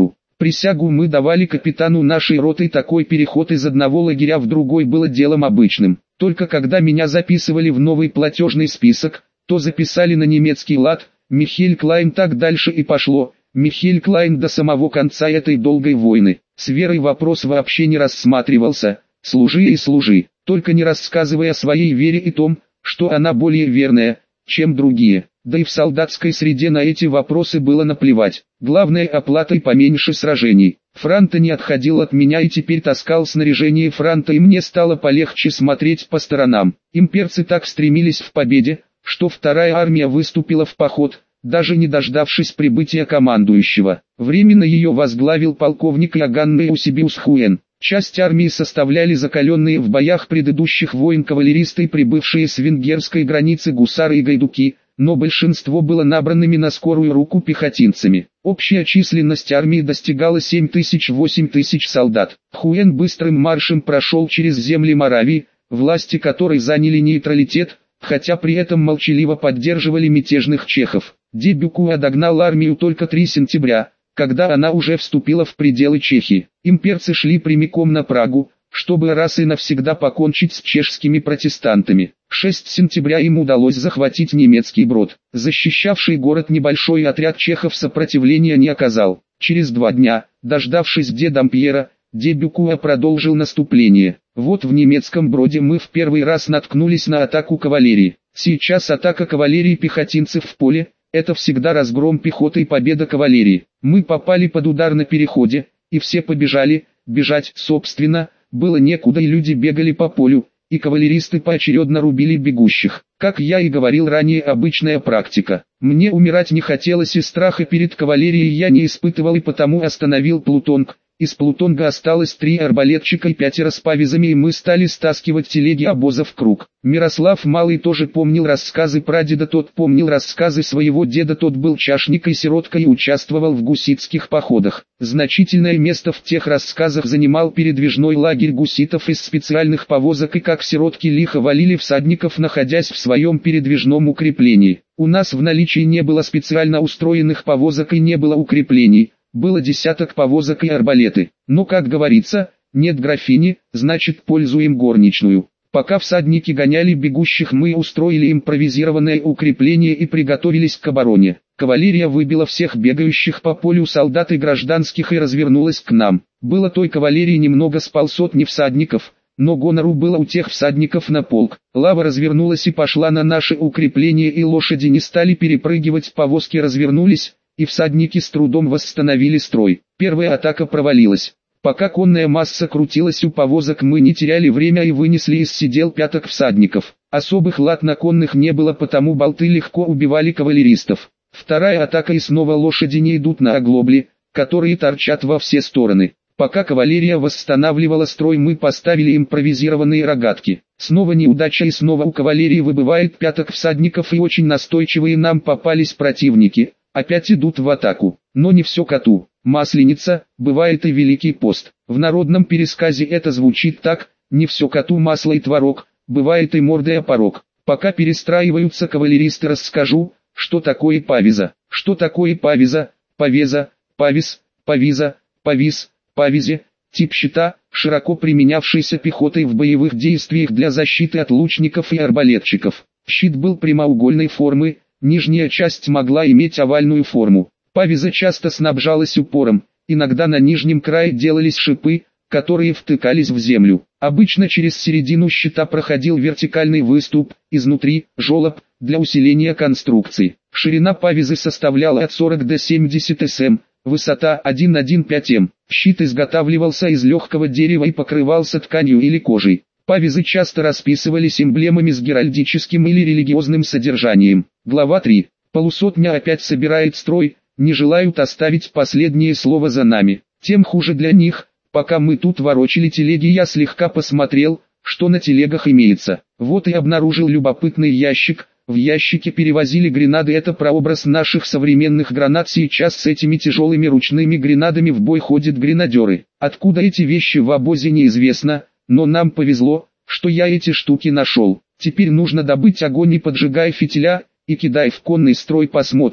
Присягу мы давали капитану нашей роты, такой переход из одного лагеря в другой было делом обычным. Только когда меня записывали в новый платежный список, то записали на немецкий лад, Михель Клайн, так дальше и пошло, Михель Клайн до самого конца этой долгой войны. С верой вопрос вообще не рассматривался, служи и служи, только не рассказывая о своей вере и том, что она более верная, чем другие. Да и в солдатской среде на эти вопросы было наплевать. Главное, оплата и поменьше сражений. Франта не отходил от меня и теперь таскал снаряжение Франта, и мне стало полегче смотреть по сторонам. Имперцы так стремились в победе, что вторая армия выступила в поход, даже не дождавшись прибытия командующего. Временно ее возглавил полковник Иоганн Эусебиус Хуэн. Часть армии составляли закаленные в боях предыдущих войн кавалеристы, прибывшие с венгерской границы гусары и гайдуки, но большинство было набранными на скорую руку пехотинцами. Общая численность армии достигала семь тысяч — восемь тысяч солдат. Хуэн быстрым маршем прошел через земли Моравии, власти которой заняли нейтралитет, хотя при этом молчаливо поддерживали мятежных чехов. Дебюкуа догнал армию только третьего сентября, когда она уже вступила в пределы Чехии. Имперцы шли прямиком на Прагу, чтобы раз и навсегда покончить с чешскими протестантами. шестого сентября им удалось захватить немецкий Брод. Защищавший город небольшой отряд чехов сопротивления не оказал. Через два дня, дождавшись де Дампьера, Дебюкуа продолжил наступление. Вот в немецком Броде мы в первый раз наткнулись на атаку кавалерии. Сейчас атака кавалерии пехотинцев в поле – это всегда разгром пехоты и победа кавалерии. Мы попали под удар на переходе, и все побежали, бежать, собственно, было некуда, и люди бегали по полю, и кавалеристы поочередно рубили бегущих. Как я и говорил ранее, обычная практика. Мне умирать не хотелось, и страха перед кавалерией я не испытывал, и потому остановил Плутонг. Из Плутонга осталось три арбалетчика и пятеро с павизами, и мы стали стаскивать телеги обоза в круг. Мирослав Малый тоже помнил рассказы прадеда, тот помнил рассказы своего деда, тот был чашникой, сироткой и участвовал в гуситских походах. Значительное место в тех рассказах занимал передвижной лагерь гуситов из специальных повозок, и как сиротки лихо валили всадников, находясь в своем передвижном укреплении. У нас в наличии не было специально устроенных повозок и не было укреплений. Было десяток повозок и арбалеты. Но, как говорится, нет графини, значит пользуем горничную. Пока всадники гоняли бегущих, мы устроили импровизированное укрепление и приготовились к обороне. Кавалерия выбила всех бегающих по полю солдат и гражданских и развернулась к нам. Было той кавалерии немного с полсотни всадников, но гонору было у тех всадников на полк. Лава развернулась и пошла на наше укрепление, и лошади не стали перепрыгивать, повозки развернулись, и всадники с трудом восстановили строй. Первая атака провалилась. Пока конная масса крутилась у повозок, мы не теряли время и вынесли из седел пяток всадников. Особых лад на конных не было, потому болты легко убивали кавалеристов. Вторая атака, и снова лошади не идут на оглобли, которые торчат во все стороны. Пока кавалерия восстанавливала строй, мы поставили импровизированные рогатки. Снова неудача, и снова у кавалерии выбывает пяток всадников, и очень настойчивые нам попались противники. Опять идут в атаку. Но не все коту. Масленица, бывает и Великий пост. В народном пересказе это звучит так: не все коту масло и творог, бывает и мордой о порог. Пока перестраиваются кавалеристы, расскажу, что такое павиза. Что такое павиза, повеза, павис, повиза, повис, павизе, тип щита, широко применявшийся пехотой в боевых действиях для защиты от лучников и арбалетчиков. Щит был прямоугольной формы, нижняя часть могла иметь овальную форму. Павиза часто снабжалась упором, иногда на нижнем крае делались шипы, которые втыкались в землю. Обычно через середину щита проходил вертикальный выступ, изнутри – желоб, для усиления конструкции. Ширина павизы составляла от сорока до семидесяти сантиметров, высота один целых пять десятых метра. Щит изготавливался из легкого дерева и покрывался тканью или кожей. Павизы часто расписывались эмблемами с геральдическим или религиозным содержанием. Глава три. Полусотня опять собирает строй, не желают оставить последнее слово за нами. Тем хуже для них. Пока мы тут ворочали телеги, я слегка посмотрел, что на телегах имеется. Вот и обнаружил любопытный ящик. В ящике перевозили гренады. Это прообраз наших современных гранат. Сейчас с этими тяжелыми ручными гренадами в бой ходят гренадеры. Откуда эти вещи в обозе неизвестно, но нам повезло, что я эти штуки нашел. Теперь нужно добыть огонь, и поджигай фитиля, и кидай в конный строй, посмотрим,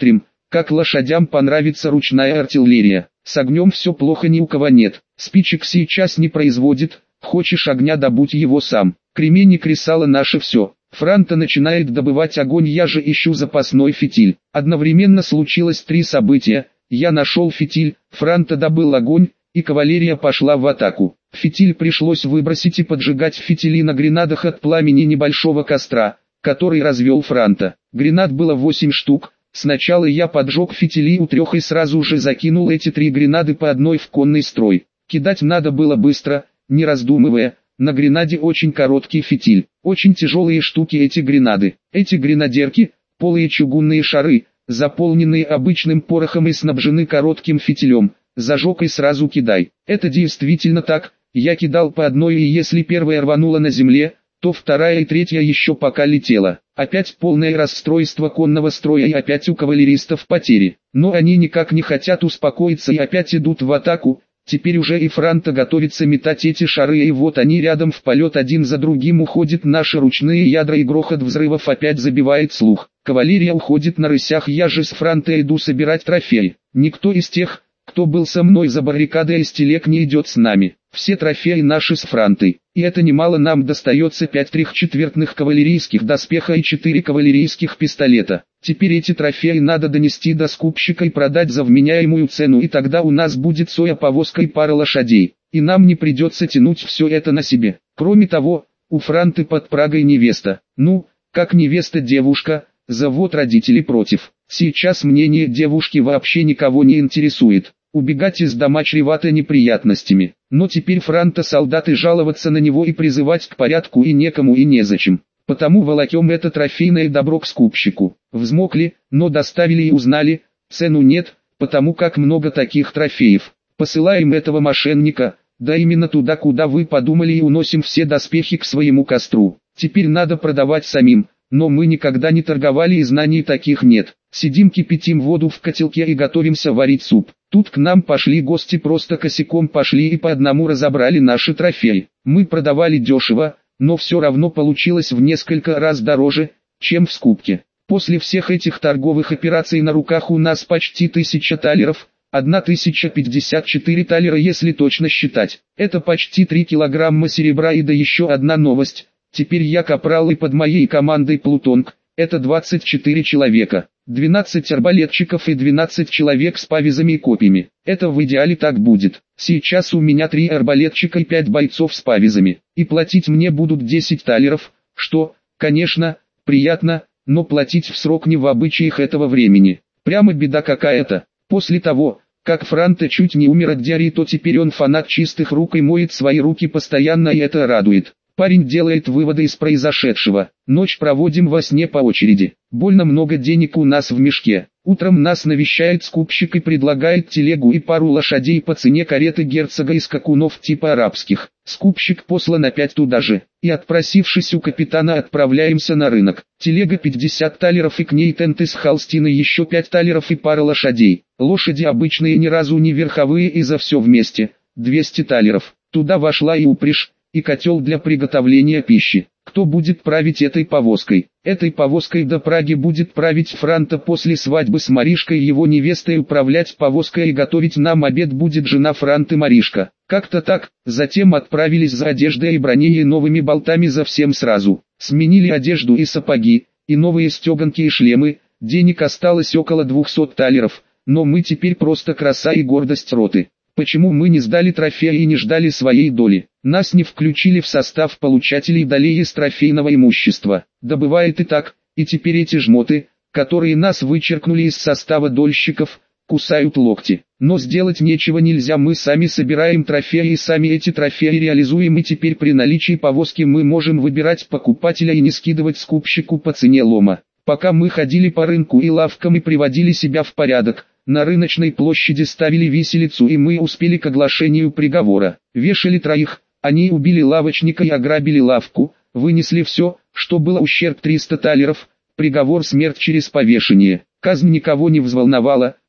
как лошадям понравится ручная артиллерия. С огнем все плохо, ни у кого нет, спичек сейчас не производит, хочешь огня, добудь его сам. Кремень и кресало наше все. Франта начинает добывать огонь, я же ищу запасной фитиль. Одновременно случилось три события: я нашел фитиль, Франта добыл огонь, и кавалерия пошла в атаку. Фитиль пришлось выбросить и поджигать фитили на гренадах от пламени небольшого костра, который развел Франта. Гренад было восемь штук. Сначала я поджег фитили у трех и сразу же закинул эти три гренады по одной в конный строй. Кидать надо было быстро, не раздумывая. На гренаде очень короткий фитиль, очень тяжелые штуки эти гренады. Эти гренадерки, полые чугунные шары, заполненные обычным порохом и снабжены коротким фитилем. Зажег и сразу кидай. Это действительно так. Я кидал по одной, и если первая рванула на земле, то вторая и третья еще пока летела. Опять полное расстройство конного строя и опять у кавалеристов потери. Но они никак не хотят успокоиться и опять идут в атаку. Теперь уже и Франта готовится метать эти шары, и вот они рядом в полет один за другим уходят наши ручные ядра, и грохот взрывов опять забивает слух. Кавалерия уходит на рысях, я же с Франта иду собирать трофеи. Никто из тех, кто был со мной за баррикадой из телег, не идет с нами. Все трофеи наши с Франтой. И это немало, нам достается пять трехчетвертных кавалерийских доспеха и четыре кавалерийских пистолета. Теперь эти трофеи надо донести до скупщика и продать за вменяемую цену, и тогда у нас будет своя повозка и пара лошадей. И нам не придется тянуть все это на себе. Кроме того, у Франты под Прагой невеста. Ну, как невеста, девушка, завод родителей против. Сейчас мнение девушки вообще никого не интересует. Убегать из дома чревато неприятностями. Но теперь Франта солдат, и жаловаться на него и призывать к порядку и некому и незачем. Потому волокем это трофейное добро к скупщику. Взмокли, но доставили и узнали, цену нет, потому как много таких трофеев. Посылаем этого мошенника, да именно туда, куда вы подумали, и уносим все доспехи к своему костру. Теперь надо продавать самим, но мы никогда не торговали и знаний таких нет. Сидим, кипятим воду в котелке и готовимся варить суп. Тут к нам пошли гости, просто косяком пошли и по одному разобрали наши трофеи. Мы продавали дешево, но все равно получилось в несколько раз дороже, чем в скупке. После всех этих торговых операций на руках у нас почти тысяча талеров, тысяча пятьдесят четыре талера если точно считать. Это почти три килограмма серебра, и да еще одна новость. Теперь я капрал, и под моей командой Плутонг. Это двадцать четыре человека, двенадцать арбалетчиков и двенадцать человек с павизами и копьями. Это в идеале так будет. Сейчас у меня три арбалетчика и пять бойцов с павизами. И платить мне будут десять талеров, что, конечно, приятно, но платить в срок не в обычаях этого времени. Прямо беда какая-то. После того, как Франта чуть не умер от диареи, то теперь он фанат чистых рук и моет свои руки постоянно, и это радует. Парень делает выводы из произошедшего. Ночь проводим во сне по очереди. Больно много денег у нас в мешке. Утром нас навещает скупщик и предлагает телегу и пару лошадей по цене кареты герцога и скакунов типа арабских. Скупщик послан опять туда же. И отпросившись у капитана, отправляемся на рынок. Телега пятьдесят талеров и к ней тент из холстины, еще пять талеров и пара лошадей. Лошади обычные, ни разу не верховые, и за все вместе двести талеров. Туда вошла и упряжь, и котел для приготовления пищи. Кто будет править этой повозкой? Этой повозкой до Праги будет править Франта после свадьбы с Маришкой, его невестой. Управлять повозкой и готовить нам обед будет жена Франты, Маришка. Как-то так. Затем отправились за одеждой и броней и новыми болтами за всем сразу. Сменили одежду и сапоги, и новые стеганки и шлемы. Денег осталось около двухсот талеров, но мы теперь просто краса и гордость роты. Почему мы не сдали трофеи и не ждали своей доли? Нас не включили в состав получателей долей из трофейного имущества. Да бывает и так, и теперь эти жмоты, которые нас вычеркнули из состава дольщиков, кусают локти. Но сделать нечего нельзя, мы сами собираем трофеи и сами эти трофеи реализуем, и теперь при наличии повозки мы можем выбирать покупателя и не скидывать скупщику по цене лома. Пока мы ходили по рынку и лавкам и приводили себя в порядок, на рыночной площади ставили виселицу, и мы успели к оглашению приговора. Вешали троих, они убили лавочника и ограбили лавку, вынесли все, что было, ущерб триста талеров, приговор смерть через повешение. Казнь никого не взволновала,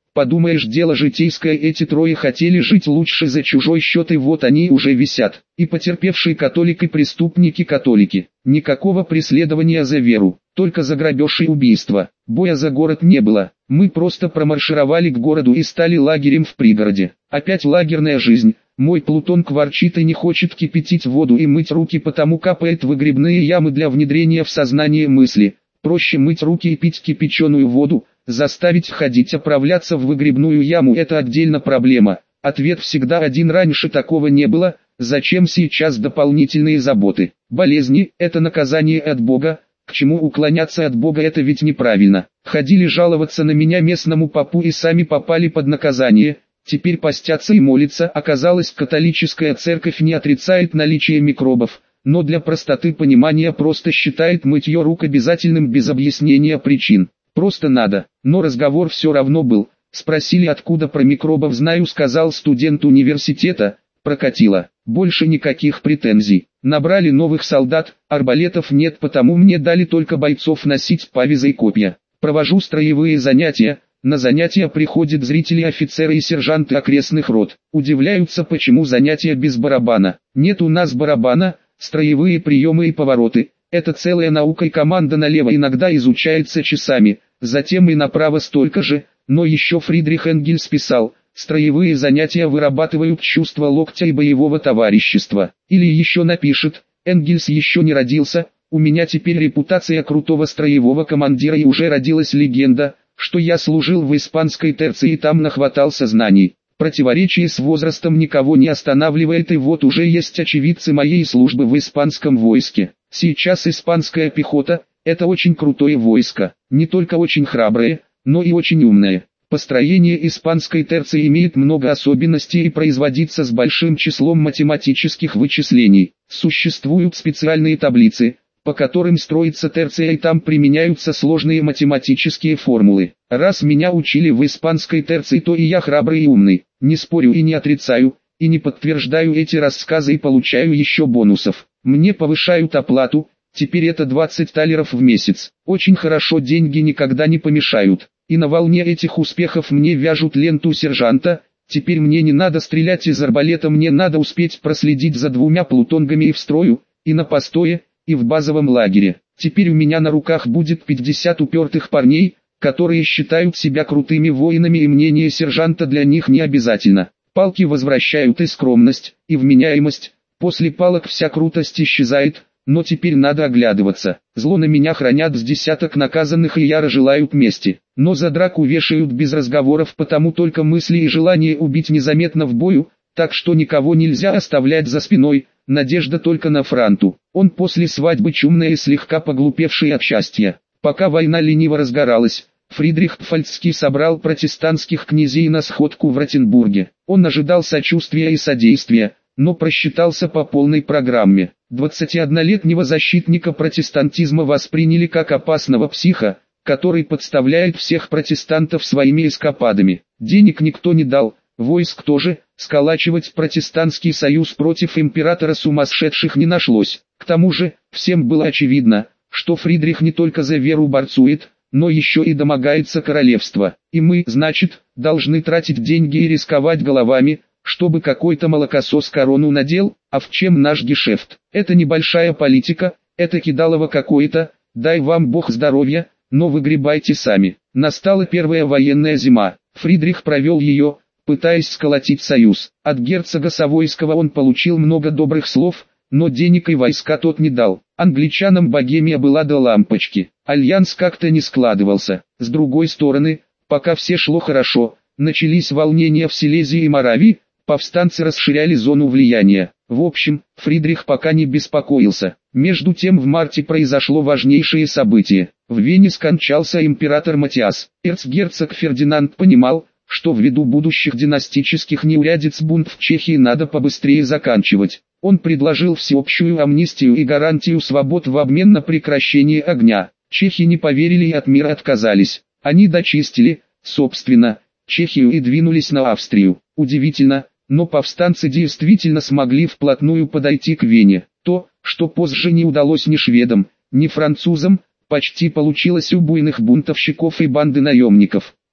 Подумаешь, дело житейское, эти трое хотели жить лучше за чужой счет, и вот они уже висят. И потерпевшие католик, и преступники-католики. Никакого преследования за веру, только за грабеж и убийство. Боя за город не было, мы просто промаршировали к городу и стали лагерем в пригороде. Опять лагерная жизнь. Мой Плутонг ворчит и не хочет кипятить воду и мыть руки, потому капает в выгребные ямы для внедрения в сознание мысли. Проще мыть руки и пить кипяченую воду. Заставить ходить оправляться в выгребную яму — это отдельно проблема. Ответ всегда один: раньше такого не было, зачем сейчас дополнительные заботы? Болезни — это наказание от Бога, к чему уклоняться от Бога, это ведь неправильно. Ходили жаловаться на меня местному попу и сами попали под наказание, теперь постятся и молятся. Оказалось, католическая церковь не отрицает наличие микробов, но для простоты понимания просто считает мытье рук обязательным без объяснения причин. Просто надо, но разговор все равно был. Спросили, откуда про микробов знаю, сказал студент университета, прокатило. Больше никаких претензий. Набрали новых солдат, арбалетов нет, потому мне дали только бойцов носить павизы и копья. Провожу строевые занятия, на занятия приходят зрители, офицеры и сержанты окрестных рот. Удивляются, почему занятия без барабана. Нет у нас барабана, строевые приемы и повороты. Это целая наука, и команда налево иногда изучается часами, затем и направо столько же, но еще Фридрих Энгельс писал: строевые занятия вырабатывают чувство локтя и боевого товарищества. Или еще напишет: Энгельс еще не родился, у меня теперь репутация крутого строевого командира, и уже родилась легенда, что я служил в испанской терции и там нахватался знаний. Противоречие с возрастом никого не останавливает, и вот уже есть очевидцы моей службы в испанском войске. Сейчас испанская пехота – это очень крутое войско, не только очень храброе, но и очень умное. Построение испанской терции имеет много особенностей и производится с большим числом математических вычислений. Существуют специальные таблицы, по которым строится терция, и там применяются сложные математические формулы. Раз меня учили в испанской терции, то и я храбрый и умный. Не спорю и не отрицаю, и не подтверждаю эти рассказы, и получаю еще бонусов. Мне повышают оплату, теперь это двадцать талеров в месяц. Очень хорошо, деньги никогда не помешают. И на волне этих успехов мне вяжут ленту сержанта. Теперь мне не надо стрелять из арбалета, мне надо успеть проследить за двумя плутонгами и в строю, и на постое, и в базовом лагере. Теперь у меня на руках будет пятьдесят упертых парней, которые считают себя крутыми воинами, и мнение сержанта для них не обязательно. Палки возвращают и скромность, и вменяемость. После палок вся крутость исчезает, но теперь надо оглядываться. Зло на меня хранят с десяток наказанных, и яро желают мести. Но за драку вешают без разговоров, потому только мысли и желание убить незаметно в бою, так что никого нельзя оставлять за спиной. Надежда только на Франту. Он после свадьбы чумный и слегка поглупевший от счастья. Пока война лениво разгоралась, Фридрих Пфальцский собрал протестантских князей на сходку в Ротенбурге. Он ожидал сочувствия и содействия, но просчитался по полной программе. двадцатиоднолетнего защитника протестантизма восприняли как опасного психа, который подставляет всех протестантов своими эскападами. Денег никто не дал, войск тоже, сколачивать протестантский союз против императора сумасшедших не нашлось. К тому же, всем было очевидно, что Фридрих не только за веру борцует, но еще и домогается королевства. И мы, значит, должны тратить деньги и рисковать головами, чтобы какой-то молокосос корону надел. А в чем наш гешефт? Это небольшая политика, это кидалово какое-то, дай вам бог здоровья, но выгребайте сами. Настала первая военная зима. Фридрих провел ее, пытаясь сколотить союз. От герцога Савойского он получил много добрых слов, но денег и войска тот не дал. Англичанам Богемия была до лампочки. Альянс как-то не складывался. С другой стороны, пока все шло хорошо, начались волнения в Силезии и Моравии, повстанцы расширяли зону влияния. В общем, Фридрих пока не беспокоился. Между тем в марте произошло важнейшее событие. В Вене скончался император Матиас. Эрцгерцог Фердинанд понимал, что ввиду будущих династических неурядиц бунт в Чехии надо побыстрее заканчивать. Он предложил всеобщую амнистию и гарантию свобод в обмен на прекращение огня. Чехи не поверили и от мира отказались. Они дочистили, собственно, Чехию и двинулись на Австрию. Удивительно, но повстанцы действительно смогли вплотную подойти к Вене. То, что позже не удалось ни шведам, ни французам, почти получилось у буйных бунтовщиков и банды наемников.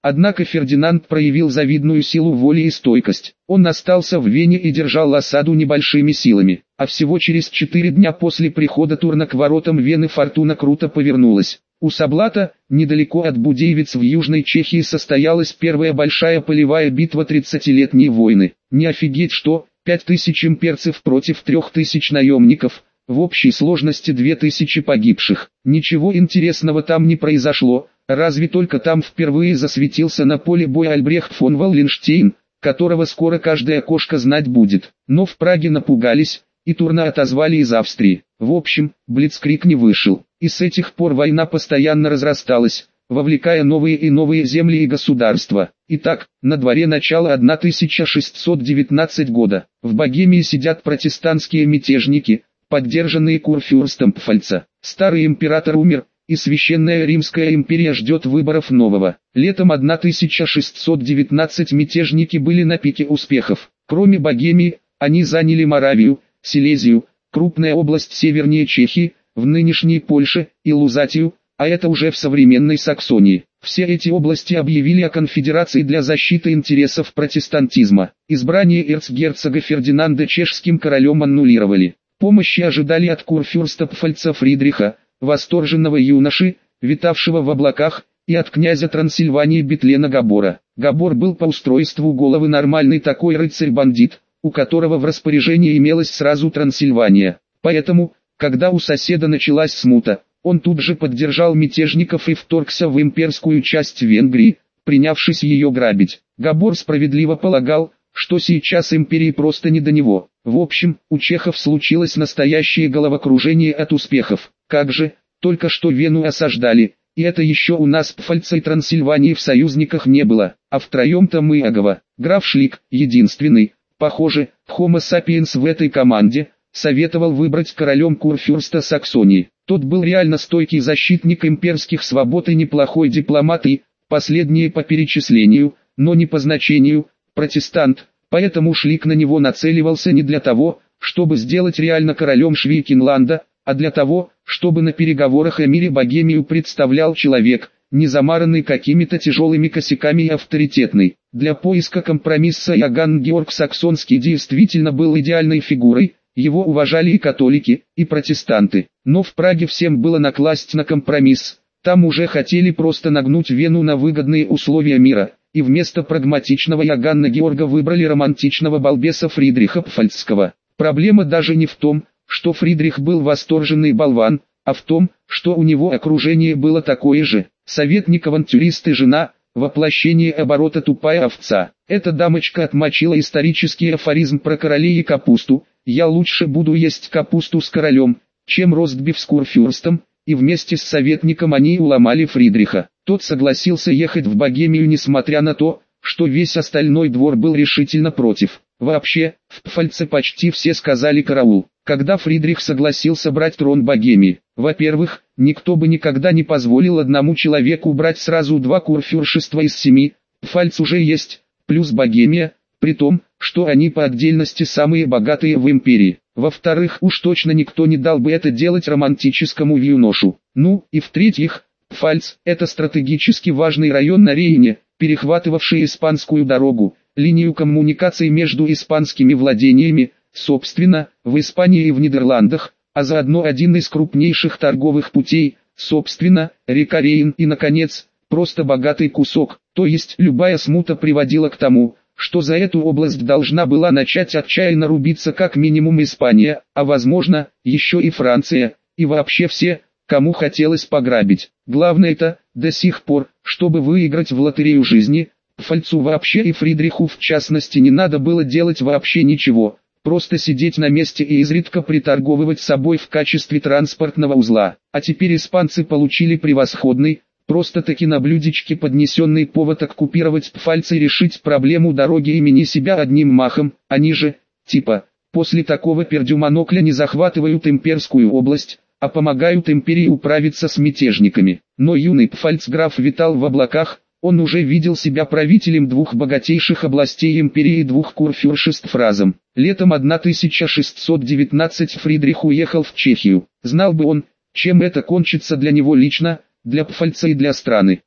Однако Фердинанд проявил завидную силу воли и стойкость. Он остался в Вене и держал осаду небольшими силами. А всего через четыре дня после прихода Турна к воротам Вены фортуна круто повернулась. У Саблата, недалеко от Будеевиц в Южной Чехии, состоялась первая большая полевая битва тридцатилетней войны. Не офигеть, что пять тысяч имперцев против трех тысяч наемников, в общей сложности две тысячи погибших. Ничего интересного там не произошло, разве только там впервые засветился на поле боя Альбрехт фон Валленштейн, которого скоро каждая кошка знать будет. Но в Праге напугались, и Турна отозвали из Австрии. В общем, блицкриг не вышел, и с этих пор война постоянно разрасталась, вовлекая новые и новые земли и государства. Итак, на дворе начало тысяча шестьсот девятнадцатого года. В Богемии сидят протестантские мятежники, поддержанные курфюрстом Пфальца. Старый император умер, и Священная Римская империя ждет выборов нового. Летом тысяча шестьсот девятнадцатого мятежники были на пике успехов. Кроме Богемии, они заняли Моравию, Силезию, крупная область севернее Чехии, в нынешней Польше, и Лузатию, а это уже в современной Саксонии. Все эти области объявили о конфедерации для защиты интересов протестантизма. Избрание эрцгерцога Фердинанда чешским королем аннулировали. Помощи ожидали от курфюрста Пфальца Фридриха, восторженного юноши, витавшего в облаках, и от князя Трансильвании Бетлена Габора. Габор был по устройству головы нормальный такой рыцарь-бандит, у которого в распоряжении имелась сразу Трансильвания. Поэтому, когда у соседа началась смута, он тут же поддержал мятежников и вторгся в имперскую часть Венгрии, принявшись ее грабить. Габор справедливо полагал, что сейчас империи просто не до него. В общем, у чехов случилось настоящее головокружение от успехов. Как же, только что Вену осаждали, и это еще у нас Пфальца и Трансильвании в союзниках не было, а втроем-то мы Агова. Граф Шлик, единственный, похоже, Homo sapiens в этой команде, советовал выбрать королем курфюрста Саксонии. Тот был реально стойкий защитник имперских свобод и неплохой дипломат и, последнее по перечислению, но не по значению, протестант, поэтому Шлик на него нацеливался не для того, чтобы сделать реально королем Швейкинланда, а для того, чтобы на переговорах о мире Богемию представлял человек, не замаранный какими-то тяжелыми косяками и авторитетный. Для поиска компромисса Иоганн Георг Саксонский действительно был идеальной фигурой, его уважали и католики, и протестанты. Но в Праге всем было накласть на компромисс, там уже хотели просто нагнуть Вену на выгодные условия мира, и вместо прагматичного Иоганна Георга выбрали романтичного балбеса Фридриха Пфальцского. Проблема даже не в том, что Фридрих был восторженный болван, а в том, что у него окружение было такое же. Советник-авантюрист и жена, воплощение оборота тупая овца. Эта дамочка отмочила исторический афоризм про королей и капусту: «Я лучше буду есть капусту с королем, чем ростбиф с курфюрстом», и вместе с советником они уломали Фридриха. Тот согласился ехать в Богемию, несмотря на то, что весь остальной двор был решительно против. Вообще, в Пфальце почти все сказали караул, когда Фридрих согласился брать трон Богемии. Во-первых, никто бы никогда не позволил одному человеку брать сразу два курфюршества из семи, Пфальц уже есть, плюс Богемия, при том, что они по отдельности самые богатые в империи. Во-вторых, уж точно никто не дал бы это делать романтическому юношу. Ну, и в-третьих, Пфальц – это стратегически важный район на Рейне, перехватывавший испанскую дорогу, линию коммуникаций между испанскими владениями, собственно, в Испании и в Нидерландах, а заодно один из крупнейших торговых путей, собственно, река Рейн и, наконец, просто богатый кусок, то есть любая смута приводила к тому, что за эту область должна была начать отчаянно рубиться как минимум Испания, а возможно, еще и Франция, и вообще все, кому хотелось пограбить. Главное-то, до сих пор, чтобы выиграть в лотерею жизни, Пфальцу вообще и Фридриху в частности не надо было делать вообще ничего, просто сидеть на месте и изредка приторговывать собой в качестве транспортного узла. А теперь испанцы получили превосходный, просто-таки на блюдечке поднесенный повод оккупировать Пфальц и решить проблему дороги имени себя одним махом. Они же, типа, после такого пердюмонокля не захватывают имперскую область, а помогают империи управиться с мятежниками. Но юный Пфальцграф витал в облаках, он уже видел себя правителем двух богатейших областей империи и двух курфюршеств разом. Летом тысяча шестьсот девятнадцатого Фридрих уехал в Чехию. Знал бы он, чем это кончится для него лично, для Пфальца и для страны.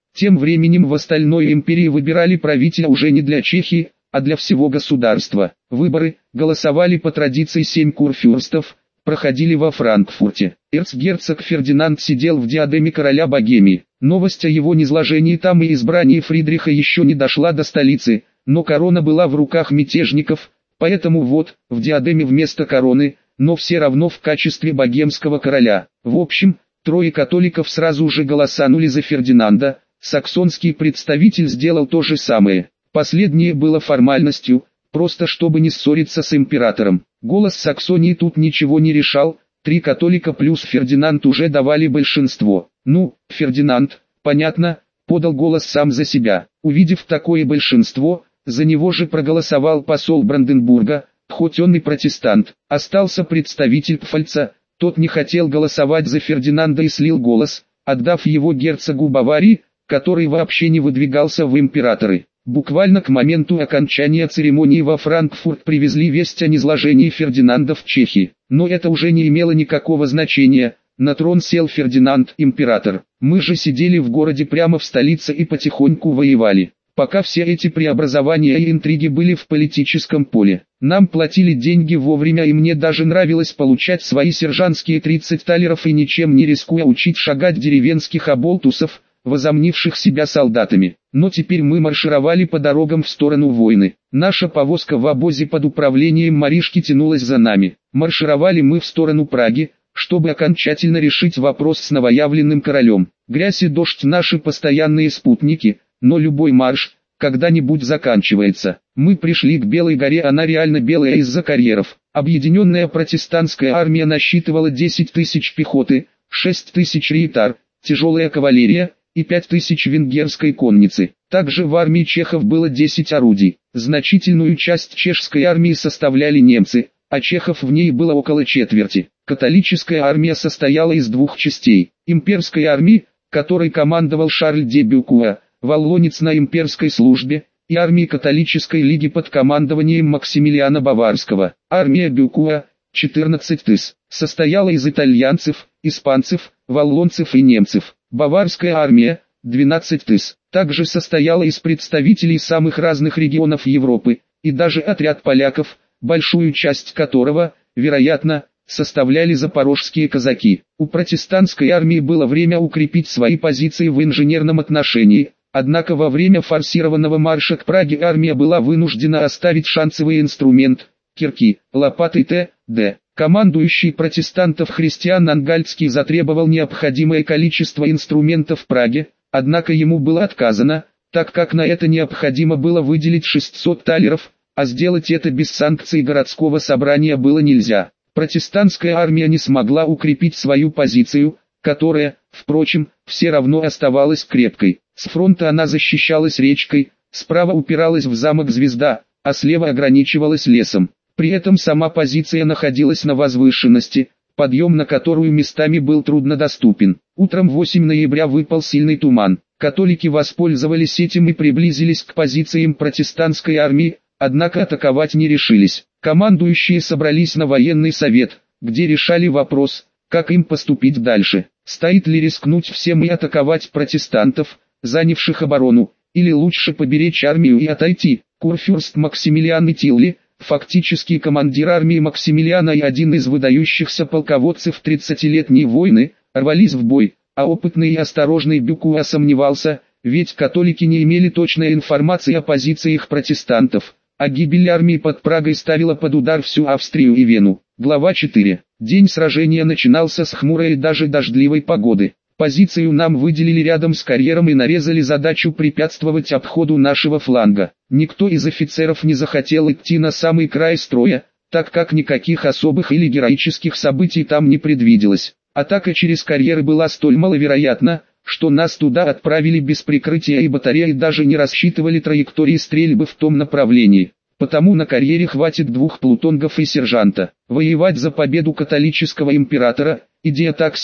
Тем временем в остальной империи выбирали правителя уже не для Чехии, а для всего государства. Выборы, голосовали по традиции семь курфюрстов, проходили во Франкфурте. Эрцгерцог Фердинанд сидел в диадеме короля Богемии. Новость о его низложении там и избрании Фридриха еще не дошла до столицы, но корона была в руках мятежников, поэтому вот, в диадеме вместо короны, но все равно в качестве богемского короля. В общем, трое католиков сразу же голосанули за Фердинанда, саксонский представитель сделал то же самое. Последнее было формальностью, просто чтобы не ссориться с императором. Голос Саксонии тут ничего не решал, три католика плюс Фердинанд уже давали большинство. Ну, Фердинанд, понятно, подал голос сам за себя. Увидев такое большинство, за него же проголосовал посол Бранденбурга, хоть он и протестант. Остался представитель Пфальца, тот не хотел голосовать за Фердинанда и слил голос, отдав его герцогу Баварии, который вообще не выдвигался в императоры. Буквально к моменту окончания церемонии во Франкфурт привезли весть о низложении Фердинанда в Чехии. Но это уже не имело никакого значения, на трон сел Фердинанд, император. Мы же сидели в городе прямо в столице и потихоньку воевали. Пока все эти преобразования и интриги были в политическом поле. Нам платили деньги вовремя, и мне даже нравилось получать свои сержантские тридцать талеров и ничем не рискуя учить шагать деревенских оболтусов, возомнивших себя солдатами. Но теперь мы маршировали по дорогам в сторону войны. Наша повозка в обозе под управлением Маришки тянулась за нами. Маршировали мы в сторону Праги, чтобы окончательно решить вопрос с новоявленным королем. Грязь и дождь наши постоянные спутники, но любой марш когда-нибудь заканчивается. Мы пришли к Белой горе, она реально белая из-за карьеров. Объединенная протестантская армия насчитывала десять тысяч пехоты, шесть тысяч рейтар, тяжелая кавалерия и пять тысяч венгерской конницы. Также в армии чехов было десять орудий. Значительную часть чешской армии составляли немцы, а чехов в ней было около четверти. Католическая армия состояла из двух частей. Имперской армии, которой командовал Шарль де Бюкуа, валлонец на имперской службе, и армии католической лиги под командованием Максимилиана Баварского. Армия Бюкуа, четырнадцать тысяч, состояла из итальянцев, испанцев, валлонцев и немцев. Баварская армия, двенадцать тысяч, также состояла из представителей самых разных регионов Европы, и даже отряд поляков, большую часть которого, вероятно, составляли запорожские казаки. У протестантской армии было время укрепить свои позиции в инженерном отношении, однако во время форсированного марша к Праге армия была вынуждена оставить шансовый инструмент – кирки, лопаты и т.д. Командующий протестантов христиан Ангальцкий затребовал необходимое количество инструментов в Праге, однако ему было отказано, так как на это необходимо было выделить шестьсот талеров, а сделать это без санкций городского собрания было нельзя. Протестантская армия не смогла укрепить свою позицию, которая, впрочем, все равно оставалась крепкой. С фронта она защищалась речкой, справа упиралась в замок Звезда, а слева ограничивалась лесом. При этом сама позиция находилась на возвышенности, подъем на которую местами был труднодоступен. Утром восьмого ноября выпал сильный туман. Католики воспользовались этим и приблизились к позициям протестантской армии, однако атаковать не решились. Командующие собрались на военный совет, где решали вопрос, как им поступить дальше. Стоит ли рискнуть всем и атаковать протестантов, занявших оборону, или лучше поберечь армию и отойти. Курфюрст Максимилиан и Тилли, фактически командир армии Максимилиана и один из выдающихся полководцев тридцатилетней войны, рвались в бой, а опытный и осторожный Бюкуа сомневался, ведь католики не имели точной информации о позициях протестантов, а гибель армии под Прагой ставила под удар всю Австрию и Вену. Глава четыре. День сражения начинался с хмурой и даже дождливой погоды. Позицию нам выделили рядом с карьером и нарезали задачу препятствовать обходу нашего фланга. Никто из офицеров не захотел идти на самый край строя, так как никаких особых или героических событий там не предвиделось. Атака через карьеры была столь маловероятна, что нас туда отправили без прикрытия, и батареи даже не рассчитывали траектории стрельбы в том направлении. Потому на карьере хватит двух плутонгов и сержанта. Воевать за победу католического императора – идея так себе,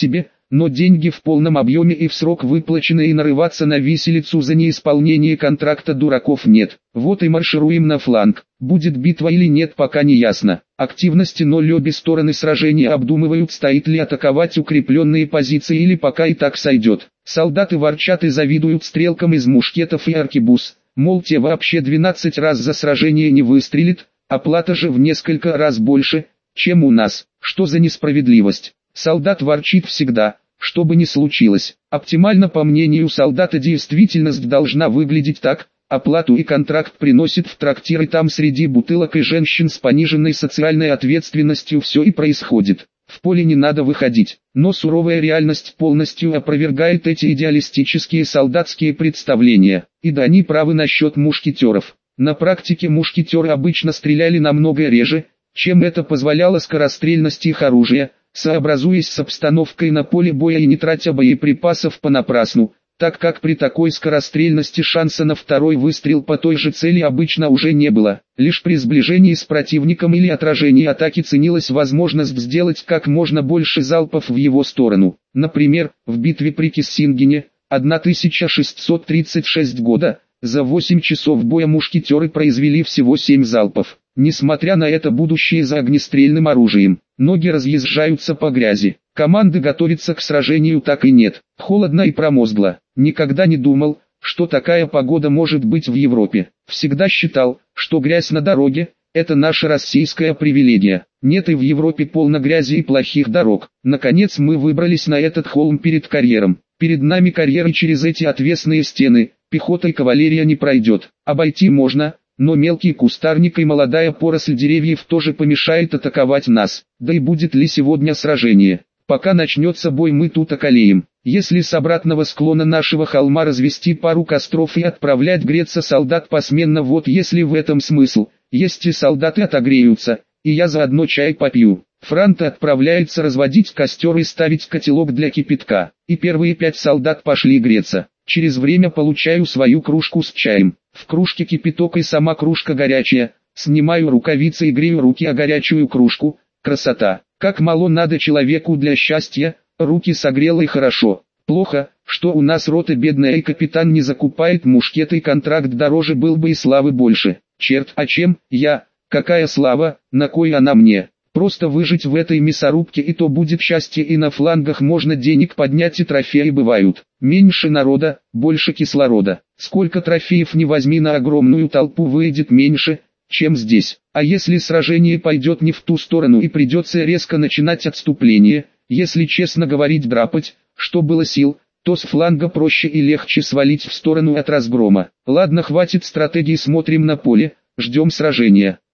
но деньги в полном объеме и в срок выплачены, и нарываться на виселицу за неисполнение контракта дураков нет. Вот и маршируем на фланг. Будет битва или нет, пока не ясно. Активности ноль, обе стороны сражения обдумывают, стоит ли атаковать укрепленные позиции или пока и так сойдет. Солдаты ворчат и завидуют стрелкам из мушкетов и аркебуз, мол, те вообще двенадцать раз за сражение не выстрелит, оплата же в несколько раз больше, чем у нас. Что за несправедливость? Солдат ворчит всегда, что бы ни случилось. Оптимально, по мнению солдата, действительность должна выглядеть так: оплату и контракт приносит в трактир, и там среди бутылок и женщин с пониженной социальной ответственностью все и происходит. В поле не надо выходить, но суровая реальность полностью опровергает эти идеалистические солдатские представления. И да, они правы насчет мушкетеров. На практике мушкетеры обычно стреляли намного реже, чем это позволяла скорострельность их оружия, сообразуясь с обстановкой на поле боя и не тратя боеприпасов понапрасну, так как при такой скорострельности шанса на второй выстрел по той же цели обычно уже не было. Лишь при сближении с противником или отражении атаки ценилась возможность сделать как можно больше залпов в его сторону. Например, в битве при Киссингене, тысяча шестьсот тридцать шестого года, за восемь часов боя мушкетеры произвели всего семь залпов. Несмотря на это, будущее за огнестрельным оружием. Ноги разъезжаются по грязи. Команды готовиться к сражению так и нет. Холодно и промозгло. Никогда не думал, что такая погода может быть в Европе. Всегда считал, что грязь на дороге – это наша российская привилегия. Нет, и в Европе полно грязи и плохих дорог. Наконец мы выбрались на этот холм перед карьером. Перед нами карьер, и через эти отвесные стены пехота и кавалерия не пройдет. Обойти можно, но мелкий кустарник и молодая поросль деревьев тоже помешает атаковать нас. Да и будет ли сегодня сражение? Пока начнется бой, мы тут околеем. Если с обратного склона нашего холма развести пару костров и отправлять греться солдат посменно, вот если в этом смысл, есть и солдаты отогреются, и я заодно чай попью. Франта отправляется разводить костер и ставить котелок для кипятка, и первые пять солдат пошли греться. Через время получаю свою кружку с чаем. В кружке кипяток и сама кружка горячая. Снимаю рукавицы и грею руки о горячую кружку. Красота! Как мало надо человеку для счастья, руки согрело и хорошо. Плохо, что у нас рота бедная и капитан не закупает мушкеты, и контракт дороже был бы и славы больше. Черт, а чем я? Какая слава, на кой она мне? Просто выжить в этой мясорубке, и то будет счастье, и на флангах можно денег поднять, и трофеи бывают. Меньше народа, больше кислорода. Сколько трофеев не возьми, на огромную толпу выйдет меньше, чем здесь. А если сражение пойдет не в ту сторону и придется резко начинать отступление, если честно говорить, драпать, что было сил, то с фланга проще и легче свалить в сторону от разгрома. Ладно, хватит стратегии, смотрим на поле, ждем сражения.